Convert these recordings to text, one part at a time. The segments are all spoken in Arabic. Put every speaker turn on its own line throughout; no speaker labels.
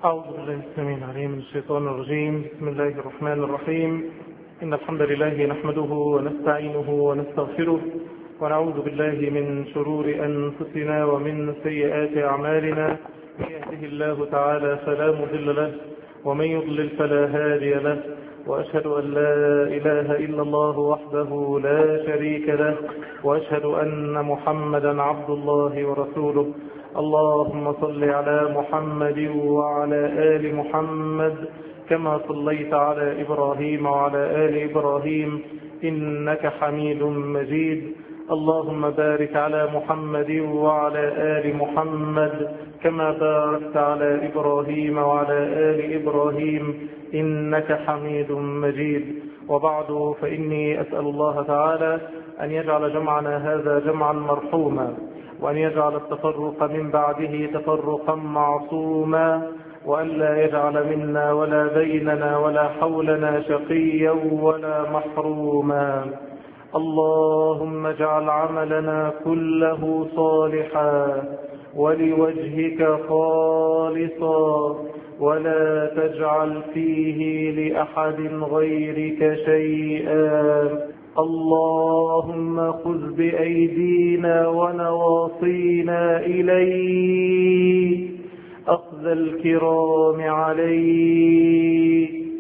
أعوذ بالله السميع العليم من الشيطان الرجيم. بسم الله الرحمن الرحيم. إن الحمد لله نحمده ونستعينه ونستغفره ونعوذ بالله من شرور أنفسنا ومن سيئات أعمالنا. من يهده الله تعالى فلا مضل له ومن يضلل فلا هادي له، وأشهد أن لا إله إلا الله وحده لا شريك له، وأشهد أن محمدا عبد الله ورسوله. اللهم صل على محمد وعلى آل محمد كما صليت على إبراهيم وعلى آل إبراهيم إنك حميد مجيد. اللهم بارك على محمد وعلى آل محمد كما باركت على إبراهيم وعلى آل إبراهيم إنك حميد مجيد. وبعد، فإني أسأل الله تعالى أن يجعل جمعنا هذا جمعا مرحوما، وأن يجعل التفرق من بعده تفرقا معصوما، وأن لا يجعل منا ولا بيننا ولا حولنا شقيا ولا محروما. اللهم اجعل عملنا كله صالحا ولوجهك خالصا، ولا تجعل فيه لأحد غيرك شيئا. اللهم خذ بأيدينا ونواصينا إليك أخذ الكرام عليك.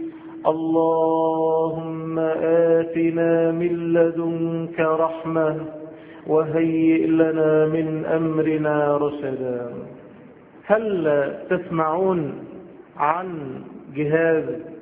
اللهم آتنا من لدنك رحمة وهيئ لنا من أمرنا رشدا. هل تسمعون عن جهاز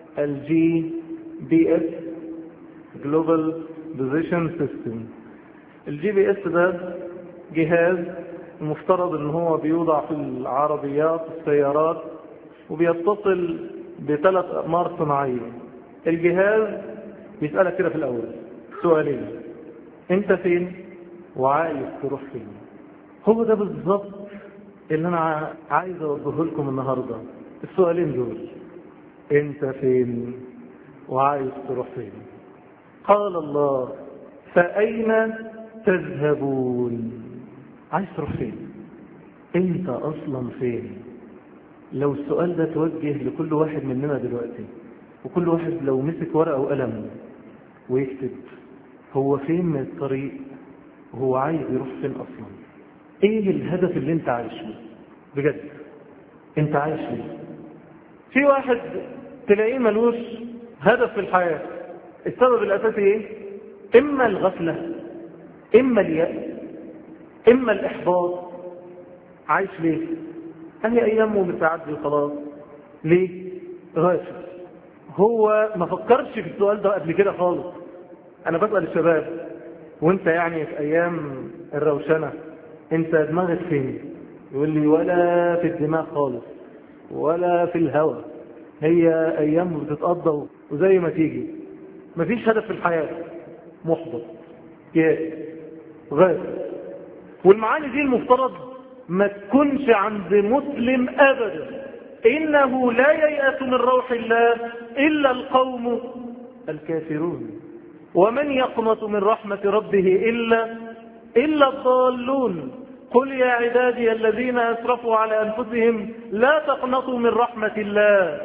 الGPS Global Position System؟ الGPS ده جهاز المفترض ان هو بيوضع في العربيات السيارات، وبيتصل بثلاث أقمار صناعية. الجهاز بيسألك كده في الأول سؤالين: انت فين وعايز تروح فين؟ هو ده بالظبط اللي انا عايز اوجهه لكم النهارده. السؤالين دول: انت فين وعايز تروح فين؟ قال الله: فأين تذهبون؟ عايز تروح فين؟ انت اصلا فين؟ لو السؤال ده توجه لكل واحد مننا دلوقتي، وكل واحد لو مسك ورقة وقلم ويكتب هو فين من الطريق وهو عايز يروح فين اصلا، ايه الهدف اللي انت عايشه بجد؟ انت عايش ليه؟ في واحد تلاقيه ملوش هدف في الحياة. السبب الاساسي ايه؟ اما الغفلة، اما اليأس، اما الاحباط. عايش ليه؟ هي ايامه بتعدي وخلاص. ليه؟ غافل. هو ما فكرش في السؤال ده قبل كده خالص. انا بسأل الشباب: وانت يعني في ايام الروشنة انت دماغك فين؟ يقول لي: ولا في الدماغ خالص ولا في الهوى، هي ايام بتتقضى وزي ما تيجي، مفيش هدف في الحياة، محبط، يائس، غافل. والمعاني دي المفترض ما تكونش عند مسلم ابدا. انه لا ييأس من روح الله الا القوم الكافرون، ومن يقنط من رحمة ربه الا الضالون. قل يا عبادي الذين اسرفوا على انفسهم لا تقنطوا من رحمة الله.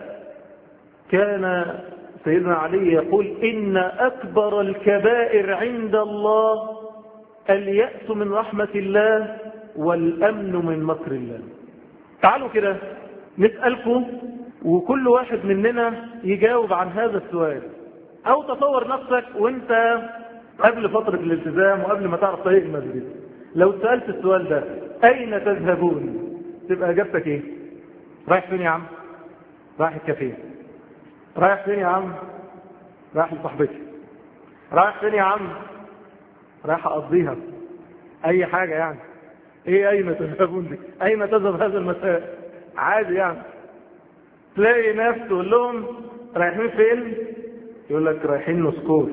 كان سيدنا علي يقول: ان اكبر الكبائر عند الله اليأس من رحمة الله والأمن من مكر الله. تعالوا كده نسألكم، وكل واحد مننا يجاوب عن هذا السؤال. أو تصور نفسك وانت قبل فترة الالتزام وقبل ما تعرف طريق المسجد، لو سألت السؤال ده: أين تذهبون؟ تبقى إجابتك إيه؟ رايح فين يا عم؟ رايح الكافيه. رايح فين يا عم؟ رايح لصاحبتي. رايح فين يا عم؟ رايح أقضيها أي حاجة يعني. ايه اين تذهبون دي؟ اين تذهب هذا المساء؟ عادي يعني. تلاقي ناس تقول لهم: رايحين فين؟ يقول لك: رايحين نسكور.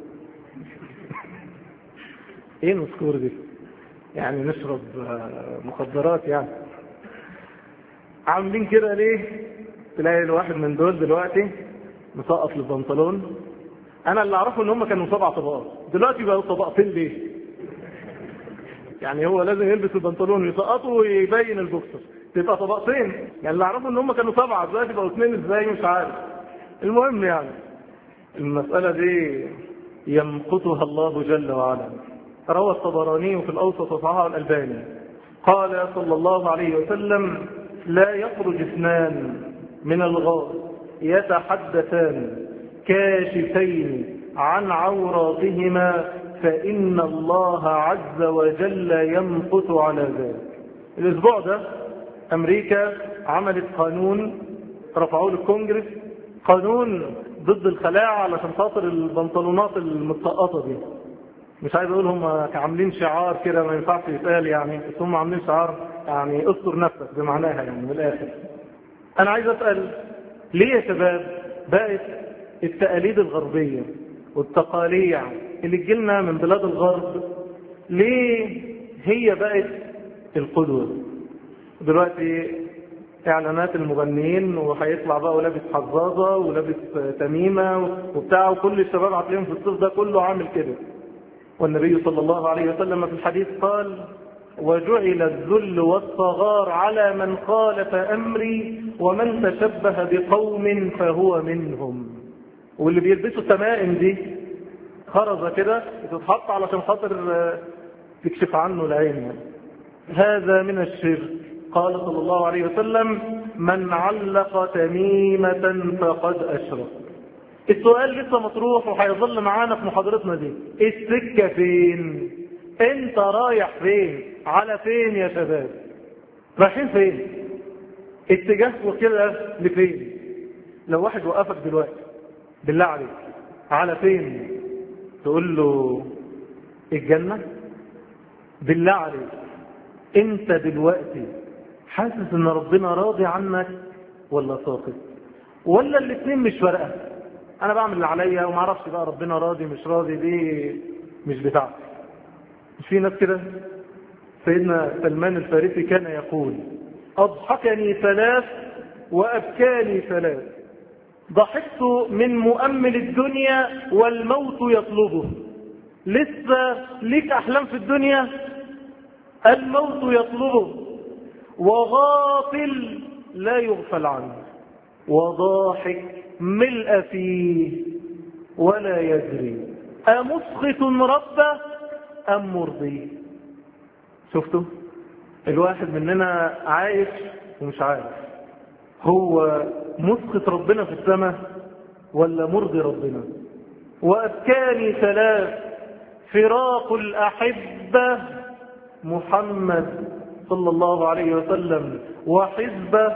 ايه نسكور دي؟ يعني نشرب مخدرات يعني. عاملين كده ليه؟ تلاقي الواحد من دول دلوقتي مسقط البنطلون. انا اللي اعرفه ان هم كانوا 7 طبقات، دلوقتي بقوا طبقتين. ليه؟ يعني هو لازم يلبس البنطلون ويسقطه ويبين البوكسر. تبقى طبقتين. يعني اللي اعرفه ان هم كانوا 7 دلوقتي بقوا 2 ازاي مش عارف. المهم يعني المسألة دي يمقتها الله جل وعلا. روى الطبراني في الأوسط وصححه الألباني قال صلى الله عليه وسلم: لا يخرج 2 من الغار يتحدثان كاشفين عن عوراتهما فإن الله عز وجل يمقت على ذلك. الأسبوع ده أمريكا عملت قانون، رفعوه للكونجرس، قانون ضد الخلاعة علشان خاطر البنطلونات المتسقطة دي. مش عايز اقول هم عاملين شعار كده ما ينفعش يتقال يعني، بس هم عاملين شعار يعني استر نفسك بمعناها يعني من الاخر. انا عايز اسال ليه يا شباب بقت التقاليد الغربيه والتقاليع اللي تجيلنا من بلاد الغرب ليه هي بقت القدوه؟ دلوقتي اعلانات المغنيين وهيطلع بقى ولابس حظاظه ولابس تميمه وبتاع، وكل الشباب هتلاقيهم في الصيف ده كله عامل كده. والنبي صلى الله عليه وسلم في الحديث قال: وجعل الذل والصغار على من خالف أمري ومن تشبه بقوم فهو منهم. واللي بيلبسوا التمائم دي خرزة كده تتحط علشان خاطر تكشف عنه العين يعني. هذا من الشرك. قال صلى الله عليه وسلم: من علق تميمة فقد أشرك. السؤال لسه مطروح وهيظل معانا في محاضرتنا دي، السكة فين؟ انت رايح فين؟ على فين يا شباب؟ رايحين فين؟ اتجاهكم كده لفين؟ لو واحد وقفك دلوقتي بالله عليك على فين؟ تقول له الجنة؟ بالله عليك انت دلوقتي حاسس ان ربنا راضي عنك ولا ساخط؟ ولا الاثنين مش فارقه؟ انا بعمل اللي عليا وما اعرفش بقى ربنا راضي مش راضي، دي مش بتاعتي. مش في ناس كده؟ سيدنا سلمان الفارسي كان يقول: اضحكني 3 وابكاني 3. ضحكت من مؤمل الدنيا والموت يطلبه. لسه ليك احلام في الدنيا؟ الموت يطلبه. وغافل لا يغفل عنه، وضاحك ملء فيه ولا يدري أمسخط ربه أم مرضيه. شفتوا؟ الواحد مننا عايش ومش عارف هو مسخط ربنا في السماء ولا مرضي ربنا. وأبكاني 3: فراق الأحبة محمد صلى الله عليه وسلم وحزبه،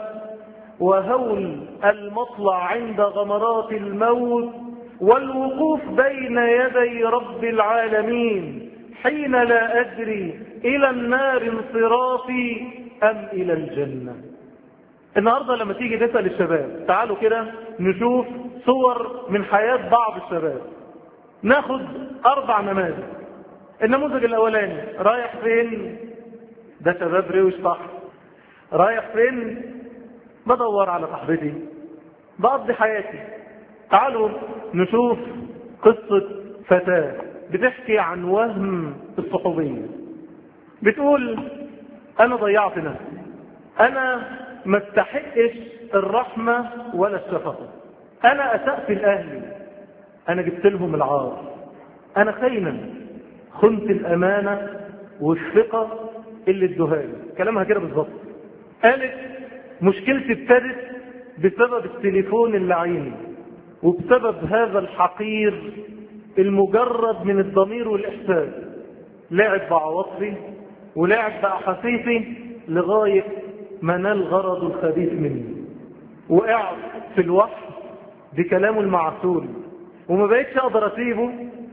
وهول المطلع عند غمرات الموت، والوقوف بين يدي رب العالمين حين لا أدري إلى النار انصرافي أم إلى الجنة. النهاردة لما تيجي تسأل الشباب تعالوا كده نشوف صور من حياة بعض الشباب، ناخد 4 نماذج. النموذج الأولاني رايح فين؟ ده شباب روش صح. رايح فين؟ بدور على صاحبتي، بقضي حياتي. تعالوا نشوف قصة فتاة بتحكي عن وهم الصحوبية. بتقول: أنا ضيعت نفسي، أنا ما استحقش الرحمة ولا الشفقة، أنا أسأت لأهلي، أنا جبت لهم العار، أنا خاينة، خنت الأمانة والثقة اللي ادوهالي. كلامها كده بالظبط. قالت: مشكلتي ابتدت بسبب التليفون اللعين، وبسبب هذا الحقير المجرد من الضمير والإحساس. لعب بعواطفي ولعب بأحاسيسي لغاية ما نال غرض الخبيث مني، وقعت في الوحش بكلامه المعسول وما بقيتش أقدر أسيبه.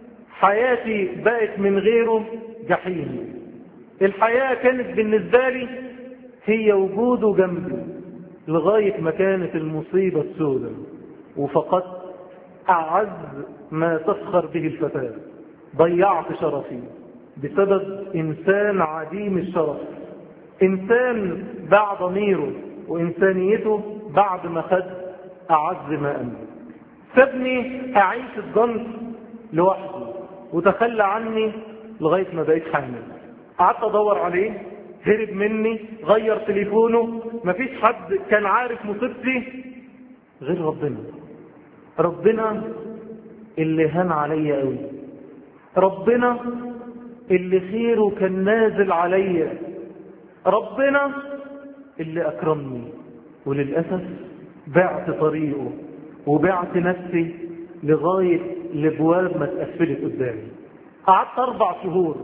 حياتي بقت من غيره جحيم. الحياة كانت بالنسبة لي هي وجوده جنبي لغاية ما كانت المصيبة السوداء، وفقدت أعز ما تفخر به الفتاة. ضيعت شرفي بسبب إنسان عديم الشرف، إنسان باع ضميره وإنسانيته بعد ما خد أعز ما أملك. سابني أعيش الضنك لوحدي وتخلى عني لغاية ما بقيت حامل. قعدت أدور عليه هرب مني، غير تليفونه، مفيش حد كان عارف مصيبتي غير ربنا. ربنا اللي هان عليا قوي، ربنا اللي خيره كان نازل عليا، ربنا اللي أكرمني. وللأسف بعت طريقه وبعت نفسي لغاية الابواب ما اتقفلت قدامي. قعدت 4 شهور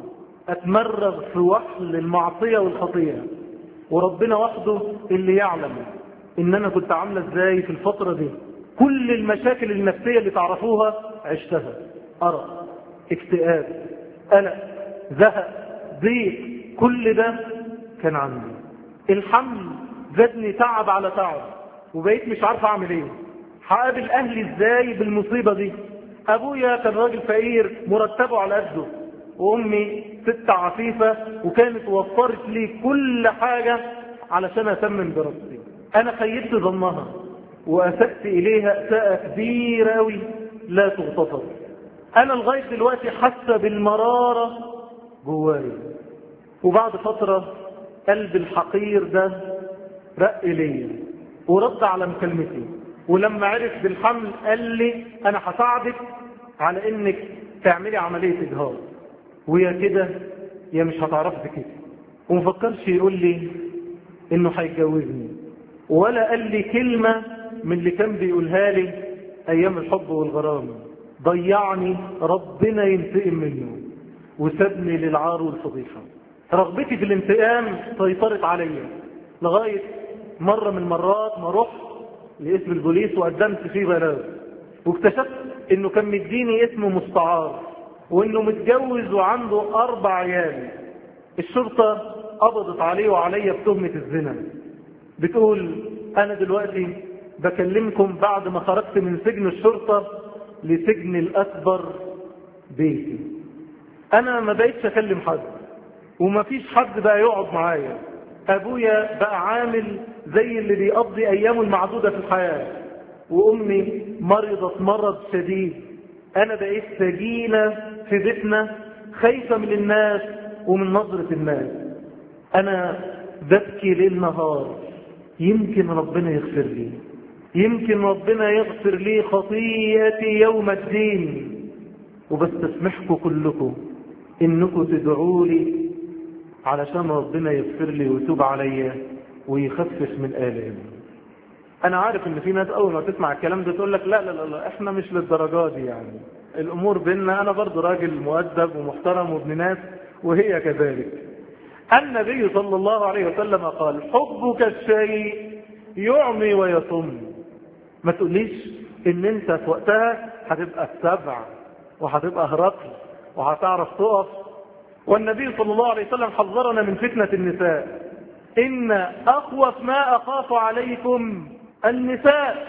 اتمرغ في وحل المعصية والخطيئة، وربنا وحده اللي يعلم ان انا كنت عاملة ازاي في الفترة دي. كل المشاكل النفسية اللي تعرفوها عشتها، أرق، اكتئاب، قلق، زهق، ضيق، كل ده كان عندي. الحمل زادني تعب على تعب، وبقيت مش عارف اعمل ايه، هقابل اهلي ازاي بالمصيبة دي. ابويا كان راجل فقير مرتبه على قده، وامي ست عفيفة وكانت وفرت لي كل حاجة علشان اتمم دراستي. انا خيبت ظنها واسأت اليها اساءة كبيرة قوي لا تغتفر. انا لغاية دلوقتي حاسة بالمرارة جواي. وبعد فترة قلب الحقير ده رق لي ورد على مكالمتي، ولما عرف بالحمل قال لي انا هساعدك على انك تعملي عملية اجهاض، ويا كده يا مش هتعرفي كده. ومفكرش يقول لي انه هيتجوزني، ولا قال لي كلمة من اللي كان بيقولها لي ايام الحب والغرام. ضيعني ربنا ينتقم منه وسابني للعار والفضيحة. رغبتي في الانتقام سيطرت عليا لغاية مرة من المرات ما رحت لاسم البوليس وقدمت فيه بلاغ، واكتشفت انه كان مديني اسم مستعار، وانه متجوز وعنده 4 عيال. الشرطة قبضت عليه وعليا بتهمة الزنا. بتقول انا دلوقتي بكلمكم بعد ما خرجت من سجن الشرطة لسجن الاكبر بيتي. انا ما بقيتش اكلم حد، وما فيش حد بقى يقعد معايا. ابويا بقى عامل زي اللي بيقضي ايامه المعدودة في الحياة، وامي مرضت مرض شديد. انا بقيت سجينة في بيتنا، خايفة من الناس ومن نظرة الناس. انا ببكي ليل نهار، يمكن ربنا يغفر لي، يمكن ربنا يغفر لي خطيئتي يوم الدين. وبستسمحكم كلكم انكم تدعوا لي علشان ربنا يغفر لي ويتوب عليا ويخفف من آلامي. انا عارف ان في ناس اول ما تسمع الكلام ده تقول لك لا لا لا احنا مش للدرجات دي، يعني الامور بيننا، انا برضو راجل مؤدب ومحترم وابن ناس وهي كذلك. النبي صلى الله عليه وسلم قال حبك الشيء يعمي ويصم. ما تقوليش ان انت في وقتها هتبقى السبع وهتبقى هرقل وهتعرف تقف. والنبي صلى الله عليه وسلم حذرنا من فتنة النساء. إن أخوف ما أخاف عليكم النساء،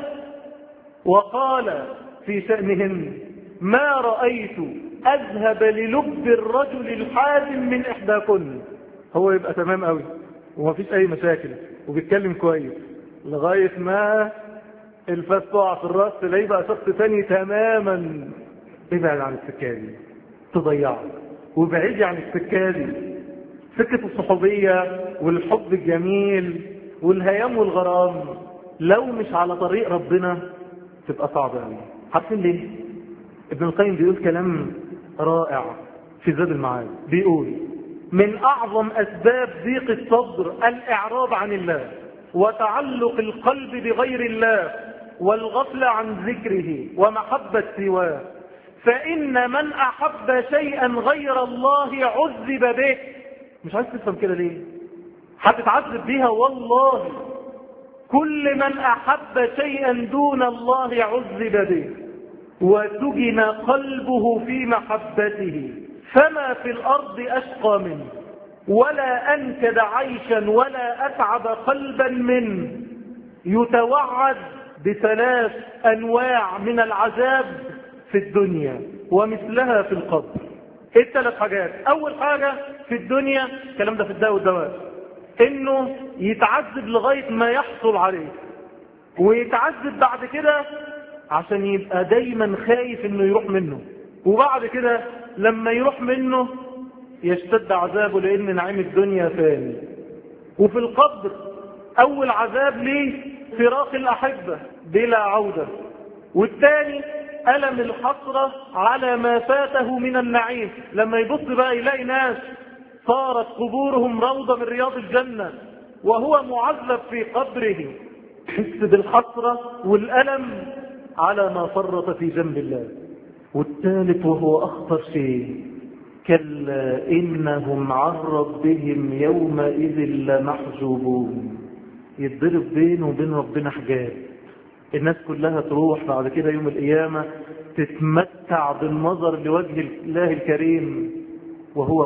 وقال في شأنهن ما رأيت أذهب للب الرجل الحازم من إحداكن. هو يبقى تمام قوي وما فيش أي مشاكل وبيتكلم كويس لغاية ما الفاس تقع في الراس تلاقيه بقى شخص ثاني تماما. ابعد عن السكة دي تضيعك، وابعدي عن السكة دي، سكة الصحوبية والحب الجميل والهيام والغرام. لو مش على طريق ربنا تبقى صعبة قوي. عارفين ليه؟ ابن القيم بيقول كلام رائع في زاد المعاد. بيقول من أعظم أسباب ضيق الصدر الإعراض عن الله وتعلق القلب بغير الله والغفلة عن ذكره ومحبة سواه. فإن من أحب شيئا غير الله عذب به. مش عايز تفهم كده ليه؟ هتتعذب بيها والله. كل من أحب شيئا دون الله عذب به وسجن قلبه في محبته. فما في الأرض أشقى منه ولا أنكد عيشا ولا أتعب قلبا منه. يتوعد ب3 أنواع من العذاب في الدنيا ومثلها في القبر. ايه ال3 حاجات؟ اول حاجة في الدنيا، الكلام ده في الدواء والدواء، انه يتعذب لغاية ما يحصل عليه، ويتعذب بعد كده عشان يبقى دايما خايف انه يروح منه، وبعد كده لما يروح منه يشتد عذابه لان نعيم الدنيا فاني. وفي القبر أول عذاب ليه فراق الأحبة بلا عودة، والثاني ألم الحسرة على ما فاته من النعيم، لما يبص بقى يلاقي ناس صارت قبورهم روضة من رياض الجنة وهو معذب في قبره، يحس بالحسرة والألم على ما فرط في جنب الله. والثالث وهو أخطر شيء، كلا إنهم عن ربهم يومئذ لمحجوبون، يتضرب بينه وبين ربنا حجاب. الناس كلها تروح بعد كده يوم القيامة تتمتع بالنظر لوجه الله الكريم وهو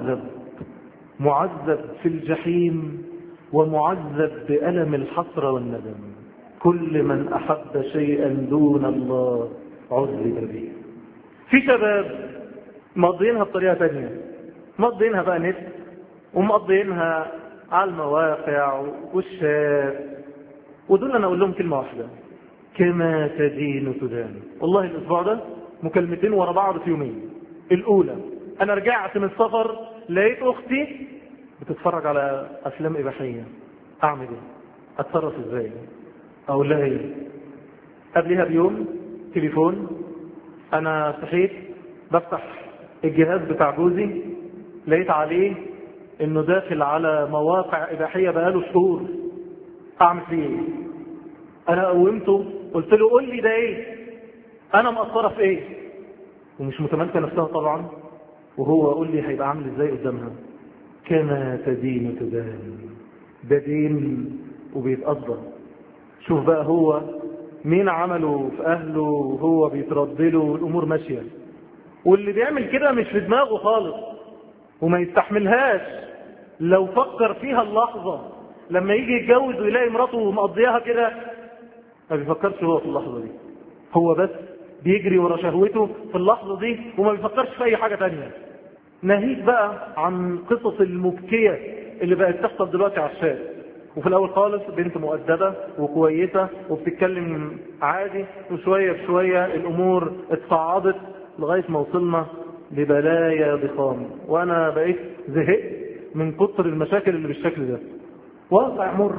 معذب في الجحيم ومعذب بألم الحسرة والندم. كل من أحب شيئا دون الله عذب به. في شباب مقضينها بطريقة تانية، مقضينها بقى نت، ومقضينها على المواقع والشات، ودول أنا أقول لهم كلمة واحدة، كما تدين تدان. والله الأسبوع ده مكالمتين ورا بعض في يومين. الأولى أنا رجعت من السفر لقيت أختي بتتفرج على أفلام إباحية، أعمل إيه؟ أتصرف إزاي؟ أقول لها إيه؟ قبلها بيوم تليفون، أنا صحيت بفتح الجهاز بتاع جوزي لقيت عليه إنه داخل على مواقع إباحية بقاله شهور، أعمل فيه إيه؟ أنا قومته قلت له قول لي ده إيه؟ أنا مقصرة في إيه؟ ومش متملكة نفسها طبعا، وهو قول لي هيبقى عامل إزاي قدامها. كما تدين تدان، ده دين وبيتقدر. شوف بقى هو مين عمله في أهله وهو بيتردله والأمور ماشية، واللي بيعمل كده مش في دماغه خالص وما يستحملهاش. لو فكر فيها اللحظة لما يجي يتجوز ويلاقي مراته مقضيها كده ما بيفكرش هو في اللحظة دي، هو بس بيجري ورا شهوته في اللحظة دي وما بيفكرش في أي حاجة تانية. ناهيك بقى عن قصص المبكية اللي بقت تحصل دلوقتي على الشارع. وفي الأول خالص بنت مؤدبة وكويسة وبتتكلم عادي، وشوية بشوية الأمور اتصاعدت لغاية ما وصلنا لبلايا ضخام. وأنا بقيت زهقت من كتر المشاكل اللي بالشكل ده. واقع مر،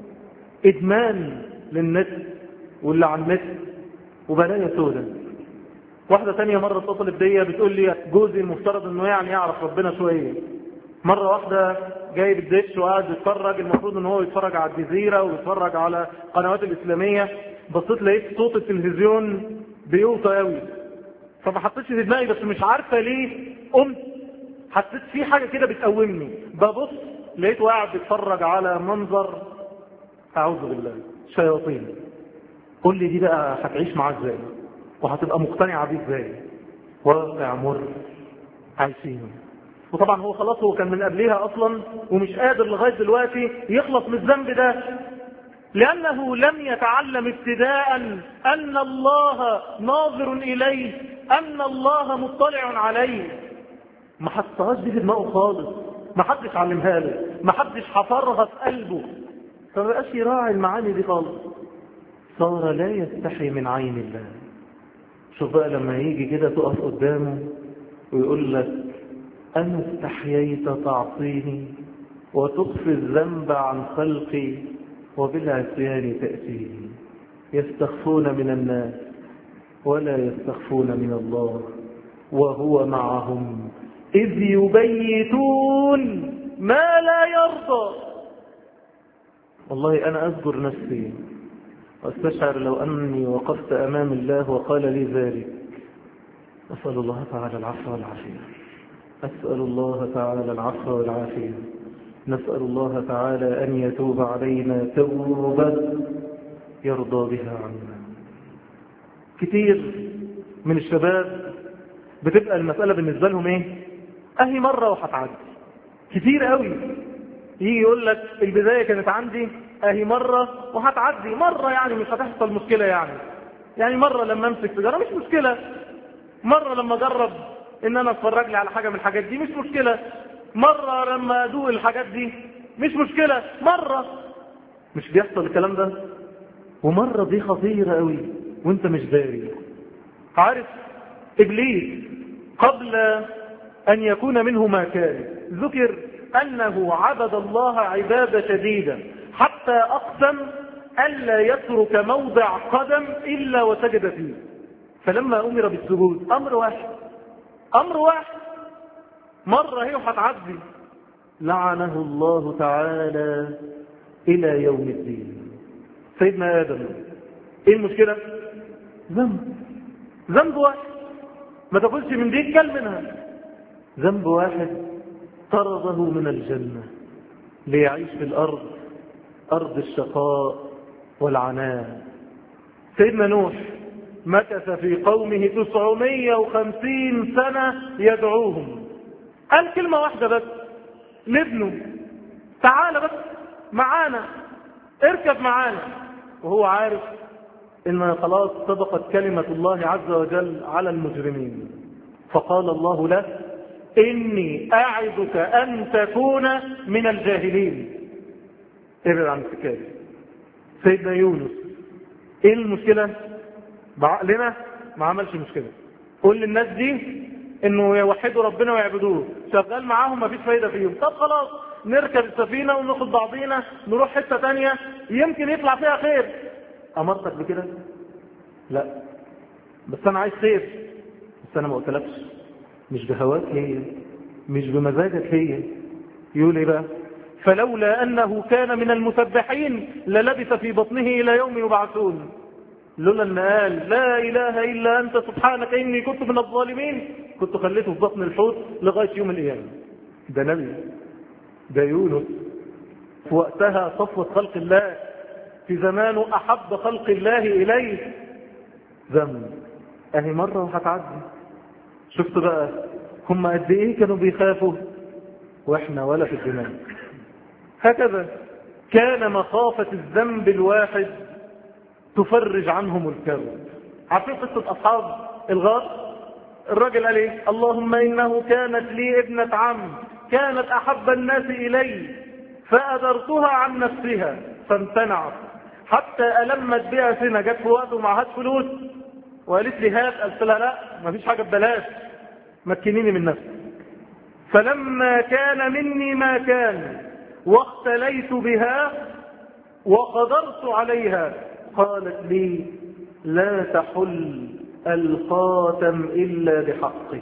إدمان للنت واللي على النت، وبلايا سودة. واحدة تانية مرة اتصلت بيا بتقول لي جوزي المفترض انه يعني يعرف ربنا شوية. مرة واحدة جايب الدش وقاعد يتفرج، المفروض ان هو يتفرج على الجزيرة ويتفرج على قنوات الإسلامية، بصيت لقيت صوت التلفزيون بيوطى قوي، فما حطيتش في دماغي، بس مش عارفة ليه قمت حسيت في حاجة كده بتقومني، ببص لقيته قاعد بيتفرج على منظر أعوذ بالله شياطين. قول لي دي بقى هتعيش معاه ازاي وهتبقى مقتنعة بيه ازاي؟ واقع مر عايشينه. وطبعا هو خلاص هو كان من قبلها اصلا ومش قادر لغاية دلوقتي يخلص من الذنب ده، لانه لم يتعلم ابتداء ان الله ناظر اليه، ان الله مطلع عليه. ما حطهاش دي في دماغه خالص، ما حدش علمها له، ما حدش حفرها في قلبه، فما بقاش يراعي المعاني دي خالص. صار لا يستحي من عين الله. شوف بقى لما يجي كده تقف قدامه ويقول لك أنا استحييت تعصيني وتخفي الذنب عن خلقي وبالعصيان تأتيني. يستخفون من الناس ولا يستخفون من الله وهو معهم إذ يبيتون ما لا يرضى. والله أنا أذكر نفسي واستشعر لو أني وقفت أمام الله وقال لي ذلك. أسأل الله تعالى العفو والعافية، أسأل الله تعالى العفو والعافية، نسأل الله تعالى أن يتوب علينا توبة يرضى بها عنا. كتير من الشباب بتبقى المسألة بالنسبة لهم إيه؟ أهي مرة وهتعدي. كتير قوي يجي يقول لك البداية كانت عندي أهي مرة وهتعدي، مرة يعني مش هتحصل مشكلة، يعني مرة لما أمسك سيجارة مش مشكلة، مرة لما أجرب إن أنا أتفرج لي على حاجة من الحاجات دي مش مشكلة، مرة لما أدوق الحاجات دي مش مشكلة، مرة. مش بيحصل الكلام ده؟ ومرة دي خطيرة قوي وانت مش داري. عارف إبليس قبل أن يكون منه ما كان ذكر أنه عبد الله عبادة شديدة حتى أقسم ألا يترك موضع قدم إلا وسجد فيه. فلما أمر بالسجود أمر واحد مرة هي وهتعدي، لعنه الله تعالى إلى يوم الدين. سيدنا آدم إيه المشكلة؟ ذنب واحد، ما تقولش من دي كل منها. ذنب واحد طرده من الجنة ليعيش في الأرض، أرض الشقاء والعناء. سيدنا نوح مكث في قومه 950 سنة يدعوهم، قال كلمة واحدة بس لابنه: تعال بس معانا، اركب معانا. وهو عارف إن خلاص سبقت كلمة الله عز وجل على المجرمين. فقال الله له: إني أعدك أن تكون من الجاهلين. ابعد عن السكاية. سيدنا يونس إيه المشكلة؟ بعقلنا ما عملش مشكلة. قول للناس دي إنه يوحدوا ربنا ويعبدوه، شغال معاهم ما فيش فايدة فيهم. طب خلاص نركب السفينة وناخد بعضينا نروح حتة تانية يمكن يطلع فيها خير. أمرتك بكده؟ لا، بس أنا عايز خير. بس أنا ما قلتلكش، مش بهواك هي، مش بمزاجك هي. يقول إيه بقى؟ فلولا أنه كان من المسبحين للبث في بطنه إلى يوم يبعثون. لولا أن قال لا إله إلا أنت سبحانك إني كنت من الظالمين كنت خليته في بطن الحوت لغاية يوم القيامة. ده نبي، ده يونس في وقتها صفوة خلق الله، في زمانه أحب خلق الله إليه. ذنب أهي مرة وهتعدي. شفت بقى هم قد إيه كانوا بيخافوا وإحنا ولا في الدماغ. هكذا كان مخافة الذنب الواحد تفرج عنهم الكرب. عارفين قصة أصحاب الغار؟ الراجل قال إيه؟ اللهم إنه كانت لي ابنة عم كانت أحب الناس إلي فأدرتها عن نفسها فامتنعت حتى ألمت بها سنة، جت في وقت ومعهاش فلوس وقالت لي هات، قلت لها لا مفيش حاجة ببلاش، مكنيني من نفسي. فلما كان مني ما كان واختليت بها وقدرت عليها قالت لي لا تحل الخاتم إلا بحقه،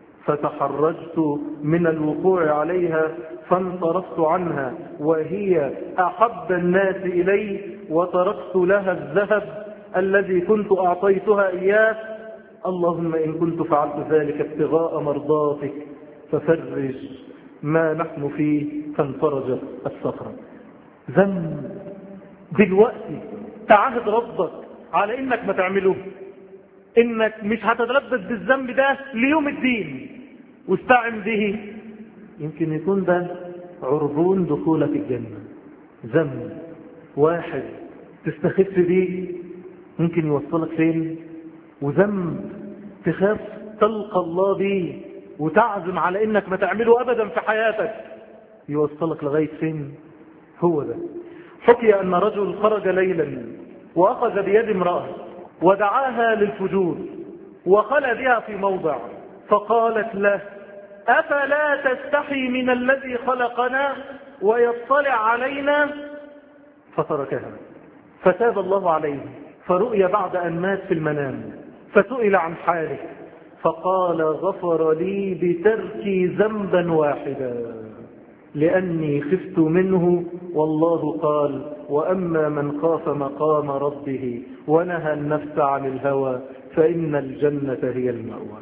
فتحرجت من الوقوع عليها فانصرفت عنها وهي أحب الناس إلي وتركت لها الذهب الذي كنت أعطيتها إياه. اللهم إن كنت فعلت ذلك ابتغاء مرضاتك ففرج ما نحن فيه. فانفرجت الصخرة. ذنب دلوقتي تعهد ربك على إنك ما تعمله، إنك مش هتتلبس بالذنب ده ليوم الدين، واستعن به. يمكن يكون ده عربون دخولك الجنة. ذنب واحد تستخف بيه ممكن يوصلك فين، وذنب تخاف تلقى الله بيه وتعزم على إنك ما تعمله أبدا في حياتك يوصلك لغاية فين. هو ده. حكي أن رجل خرج ليلا وأخذ بيد امرأة ودعاها للفجور وخلى بها في موضع، فقالت له أفلا تستحي من الذي خلقنا ويطلع علينا؟ فتركها. فتاب الله عليه فرؤي بعد أن مات في المنام، فسئل عن حاله فقال غفر لي بتركي ذنبا واحدا لأني خفت منه، والله قال وأما من خاف مقام ربه ونهى النفس عن الهوى فإن الجنة هي المأوى.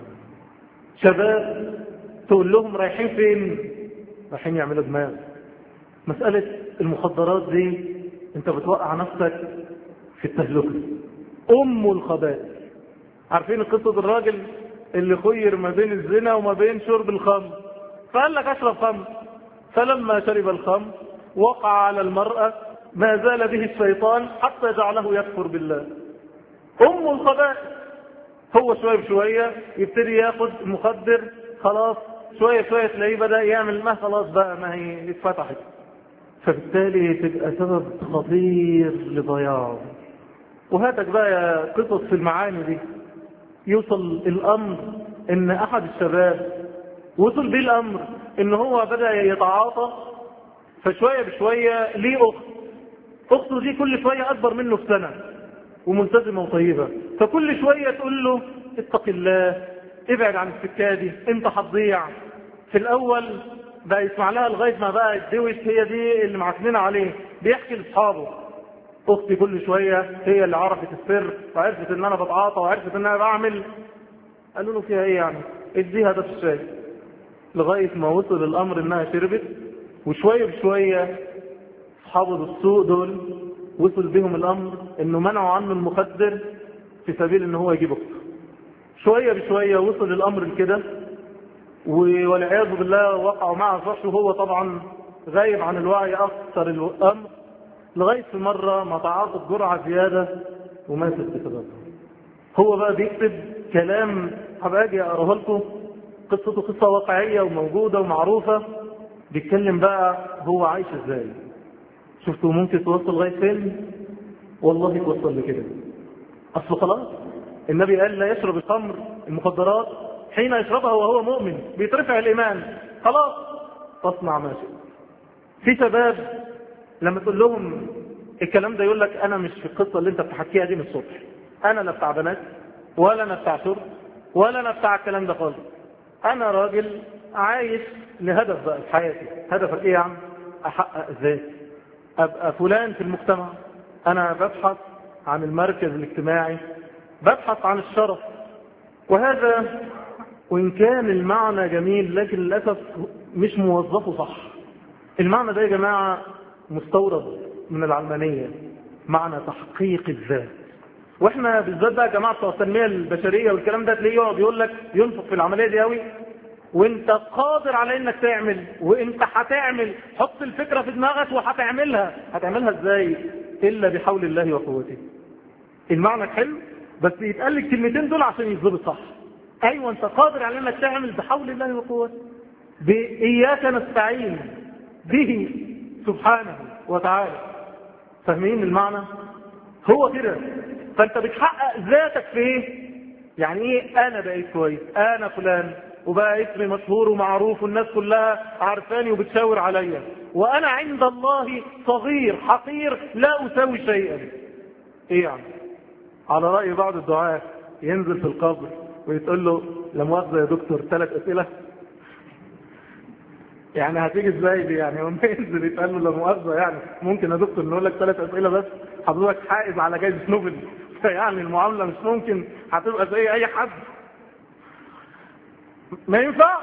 شباب تقول لهم رايحين فين؟ رايحين يعملوا دماغ. مسألة المخدرات دي انت بتوقع نفسك في التهلكة. أم الخبائث. عارفين قصة الراجل اللي خير ما بين الزنا وما بين شرب الخمر، فقال لك أشرب خمر، فلما شرب الخمر وقع على المرأة ما زال به الشيطان حتى جعله يكفر بالله. أم الخبائث. هو شوية بشوية يبتدي ياخد مخدر، خلاص شوية شوية تلاقيه بدأ يعمل ما خلاص بقى ما هي اتفتحت، فبالتالي تبقى سبب خطير لضياعه. وهاتك بقى قصص في المعاني دي. يوصل الأمر إن أحد الشباب وصل به الأمر ان هو بدأ يتعاطى، فشوية بشوية ليه اخته دي كل شوية اكبر منه بسنة وملتزمة وطيبة، فكل شوية تقول له اتق الله، ابعد عن السكة دي، انت هتضيع. في الاول بقى يسمع لها لغاية ما بقى الدوش هي دي اللي معتمين عليه، بيحكي لاصحابه اختي كل شوية هي اللي عرفت السر وعرفت ان انا بتعاطى وعرفت ان انا بعمل. قالوا له فيها ايه يعني، اديها ده في الشاي. لغاية ما وصل الامر انها شربت، وشوية بشوية اصحاب السوق دول وصل بهم الامر انه منعوا عنه المخدر في سبيل ان هو يجيب اخته. شوية بشوية وصل الامر لكده، والعياذ بالله وقعوا معه الفحش، وهو طبعا غايب عن الوعي اكثر الامر، لغاية في مرة ما تعاطت جرعة زيادة وماتت بسببها. هو بقى بيكتب كلام هبقى اقراه لكم، قصته قصة واقعية وموجودة ومعروفة، بيتكلم بقى هو عايش ازاي. شفتوا ممكن توصل لغاية فين؟ والله توصل لكده. اصل خلاص النبي قال لا يشرب الخمر المخدرات حين يشربها وهو مؤمن، بيترفع الايمان، خلاص تصنع ما شئت. في شباب لما تقول لهم الكلام ده يقول لك انا مش في القصة اللي انت بتحكيها دي من الصبح، انا لا بتاع بنات ولا انا بتاع شرب ولا انا بتاع الكلام ده خالص، انا راجل عايش لهدف بقى في حياتي. هدفك ايه يا عم؟ احقق ذاتي، ابقى فلان في المجتمع، انا ببحث عن المركز الاجتماعي، ببحث عن الشرف. وهذا وان كان المعنى جميل لكن للاسف مش موظفه صح. المعنى ده يا جماعة مستورد من العلمانية، معنى تحقيق الذات. واحنا بالذات بقى جماعة بتوع التنمية البشرية والكلام ده تلاقيه يقعد يقول لك ينفق في العملية دي قوي، وانت قادر على انك تعمل، وانت هتعمل، حط الفكرة في دماغك وهتعملها. هتعملها ازاي؟ الا بحول الله وقوته. المعنى حلو بس يتقال لك الكلمتين دول عشان يتظبط صح. ايوه انت قادر على انك تعمل بحول الله وقوته، بإياك نستعين به سبحانه وتعالى. فاهمين المعنى؟ هو كده. فانت بتحقق ذاتك في ايه؟ يعني ايه انا بقيت كويس، انا فلان وبقى اسمي مشهور ومعروف والناس كلها عارفاني وبتشاور عليا، وانا عند الله صغير حقير لا اساوي شيئا. ايه يعني؟ على رأي بعض الدعاة ينزل في القبر ويتقول له لا مؤاخذة يا دكتور 3 أسئلة. يعني هتيجي ازاي دي؟ يعني يوم ينزل يتقال له لا مؤاخذة، يعني ممكن يا دكتور نقول لك 3 أسئلة بس، حضرتك حائز على جائزة نوبل، فيعني المعاملة مش ممكن هتبقى زي اي حد. ما ينفع.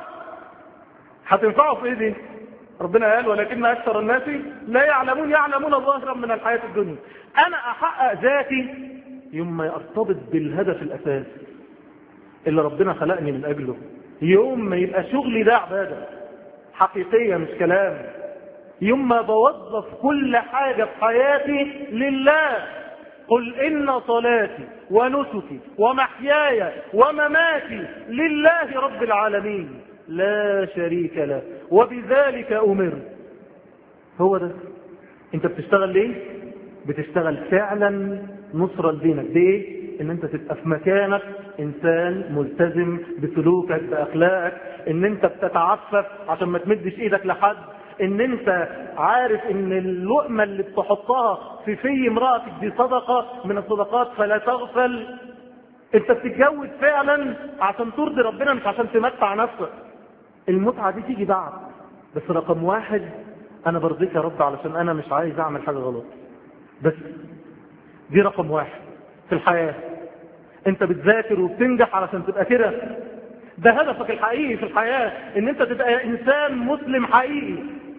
هتنفعه في ايه دي؟ ربنا قال ولكن اكثر الناس لا يعلمون، يعلمون ظاهرا من الحياة الدنيا. انا احقق ذاتي يوم ما ارتبط بالهدف الاساسي اللي ربنا خلقني من اجله، يوم ما يبقى شغلي ده عبادة حقيقية مش كلام، يوم ما بوظف كل حاجة في حياتي لله. قل إن صلاتي ونسكي ومحياي ومماتي لله رب العالمين لا شريك له وبذلك أمرت. هو ده. انت بتشتغل ليه؟ بتشتغل فعلا نصرة لدينك. ليه؟ ان انت تبقى في مكانك انسان ملتزم بسلوكك باخلاقك، ان انت بتتعفف عشان ما تمدش ايدك لحد، ان انت عارف ان اللقمة اللي بتحطها في امرأتك دي صدقة من الصدقات فلا تغفل. انت بتتجوز فعلا عشان ترضي ربنا مش عشان تمتع نفسك. المتعة دي تيجي بعد، بس رقم 1 انا برضيك يا رب علشان انا مش عايز اعمل حاجة غلط، بس دي رقم 1 في الحياة. انت بتذاكر وبتنجح علشان تبقى كده، ده هدفك الحقيقي في الحياة، ان انت تبقى انسان مسلم حقيقي.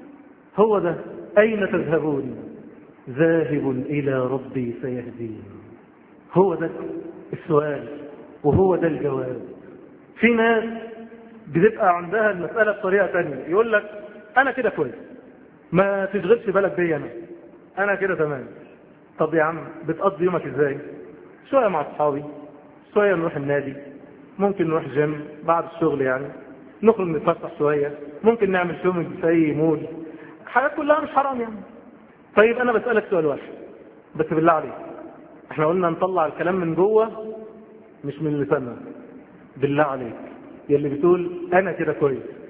هو ده. اين تذهبون؟ ذاهب الى ربي سيهدين. هو ده السؤال وهو ده الجواب. في ناس بتبقى عندها المسألة بطريقة تانية، يقول لك انا كده كويس ما تشغلش بالك بيا، انا كده تمام. طب يا عم بتقضي يومك ازاي؟ شوية مع اصحابي، شوية نروح النادي، ممكن نروح جيم بعد الشغل، يعني نخرج نتفسح شوية، ممكن نعمل شومنج في اي مول، حاجات كلها مش حرام يعني. طيب انا بسألك سؤال واحد بس بالله عليك، احنا قلنا نطلع الكلام من جوه مش من لساننا. بالله عليك يا اللي بتقول انا كده كويس،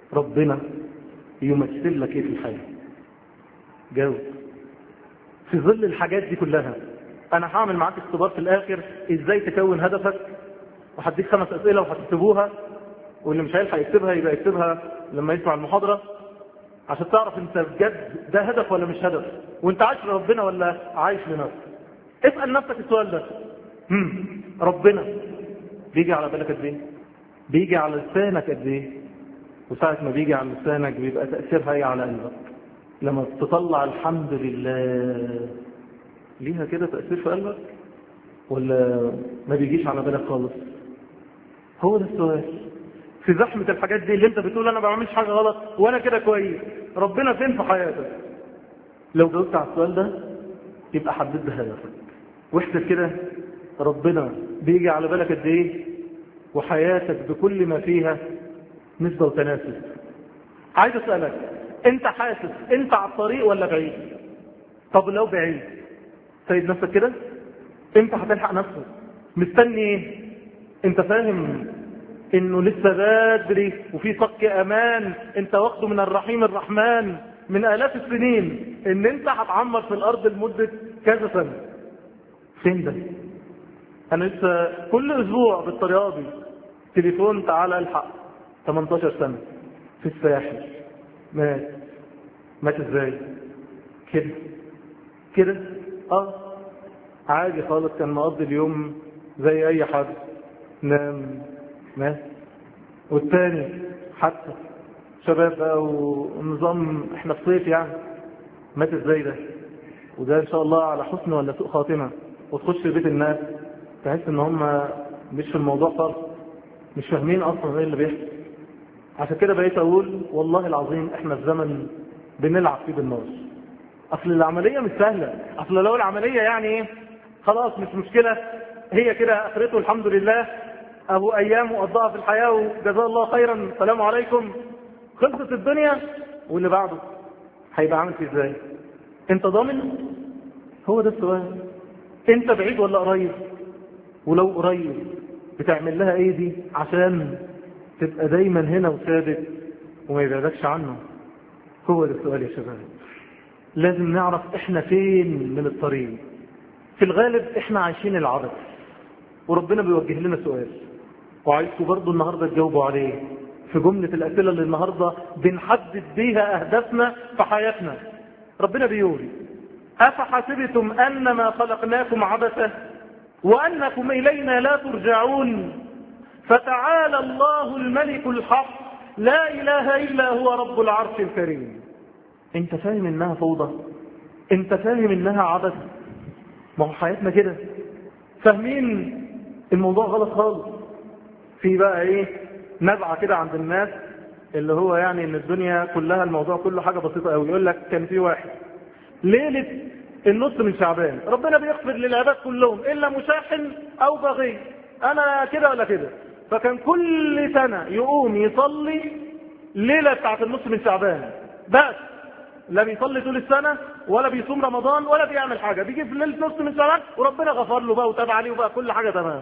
ربنا يمثل لك ايه في الحياة؟ جاوب. في ظل الحاجات دي كلها انا هعمل معاك اختبار في الاخر ازاي تكون هدفك، وهديك 5 اسئله وهتكتبوها، واللي مش هيلحق يكتبها يبقى يكتبها لما يسمع المحاضره، عشان تعرف انت بجد ده هدف ولا مش هدف، وانت عايش لربنا ولا عايش لنفسك. اسال نفسك السؤال ده. ربنا بيجي على بالك قد ايه؟ بيجي على لسانك قد ايه؟ وساعه ما بيجي على لسانك بيبقى تاثيرها ايه على قلبك؟ لما تطلع الحمد لله ليها كده تاثير في قلبك ولا ما بيجيش على بالك خالص؟ هو ده السؤال. في زحمه الحاجات دي اللي انت بتقول انا ما بعملش حاجه غلط وانا كده كويس، ربنا فين في حياتك؟ لو جاوبت على السؤال ده يبقى حددت هدفك واحسب كده ربنا بيجي على بالك قد ايه، وحياتك بكل ما فيها نسبه وتناسب. عايز اسالك، انت حاسس انت على الطريق ولا بعيد؟ طب لو بعيد سيد نفسك كده، انت هتلحق نفسك مستني ايه؟ انت فاهم انه لسه بدري وفي صك امان انت واخده من الرحيم الرحمن من الاف السنين، ان انت هتعمر في الارض لمده كذا سنه. فين ده؟ انا لسه كل اسبوع بالطريقه دي تليفون تعالى الحق 18 سنه في الساحل، مات ازاي كده عادي خالص، كان مقضي اليوم زي اي حد، نام مات. والتاني حتى شباب بقى ونظام احنا في صيف يعني، مات ازاي ده؟ وده ان شاء الله على حسن ولا سوء خاتمه، وتخش بيت الناس تحس ان هم مش في الموضوع خالص، مش فاهمين اصلا ايه اللي بيحصل. عشان كده بقيت اقول والله العظيم احنا في زمن بنلعب فيه بالنار. اصل العمليه مش سهله، اصل لو العمليه يعني ايه خلاص مش مشكله، هي كده اخرته الحمد لله، ابو ايام وقضاها في الحياه وجزاه الله خيرا السلام عليكم، خلصت الدنيا، واللي بعده هيبقى عامل فيه ازاي؟ انت ضامن؟ هو ده السؤال. انت بعيد ولا قريب؟ ولو قريب بتعمل لها ايه دي عشان تبقى دايما هنا وثابت وما يبعدكش عنه؟ هو ده السؤال يا شباب. لازم نعرف احنا فين من الطريق. في الغالب احنا عايشين العبث، وربنا بيوجه لنا سؤال وعايزكم برضو النهاردة تجاوبوا عليه في جملة الأسئلة اللي النهاردة بنحدد بيها أهدافنا في حياتنا. ربنا بيقول أفحسبتم أنما خلقناكم عبثا وأنكم إلينا لا ترجعون فتعالى الله الملك الحق لا إله إلا هو رب العرش الكريم. انت فاهم انها فوضى؟ انت فاهم انها عبث؟ ما هو حياتنا كده، فاهمين الموضوع غلط خالص. في بقى ايه نزعه كده عند الناس اللي هو يعني ان الدنيا كلها الموضوع كله حاجه بسيطه قوي. يقول لك كان في واحد ليله النص من شعبان ربنا بيغفر للعباد كلهم الا مشاحن او بغي، انا كده ولا كده، فكان كل سنه يقوم يصلي ليله بتاعت النص من شعبان بس، لا بيصلي طول السنة ولا بيصوم رمضان ولا بيعمل حاجة، بيجي في ليلة نص من شعبان وربنا غفر له بقى وتاب عليه وبقى كل حاجة تمام.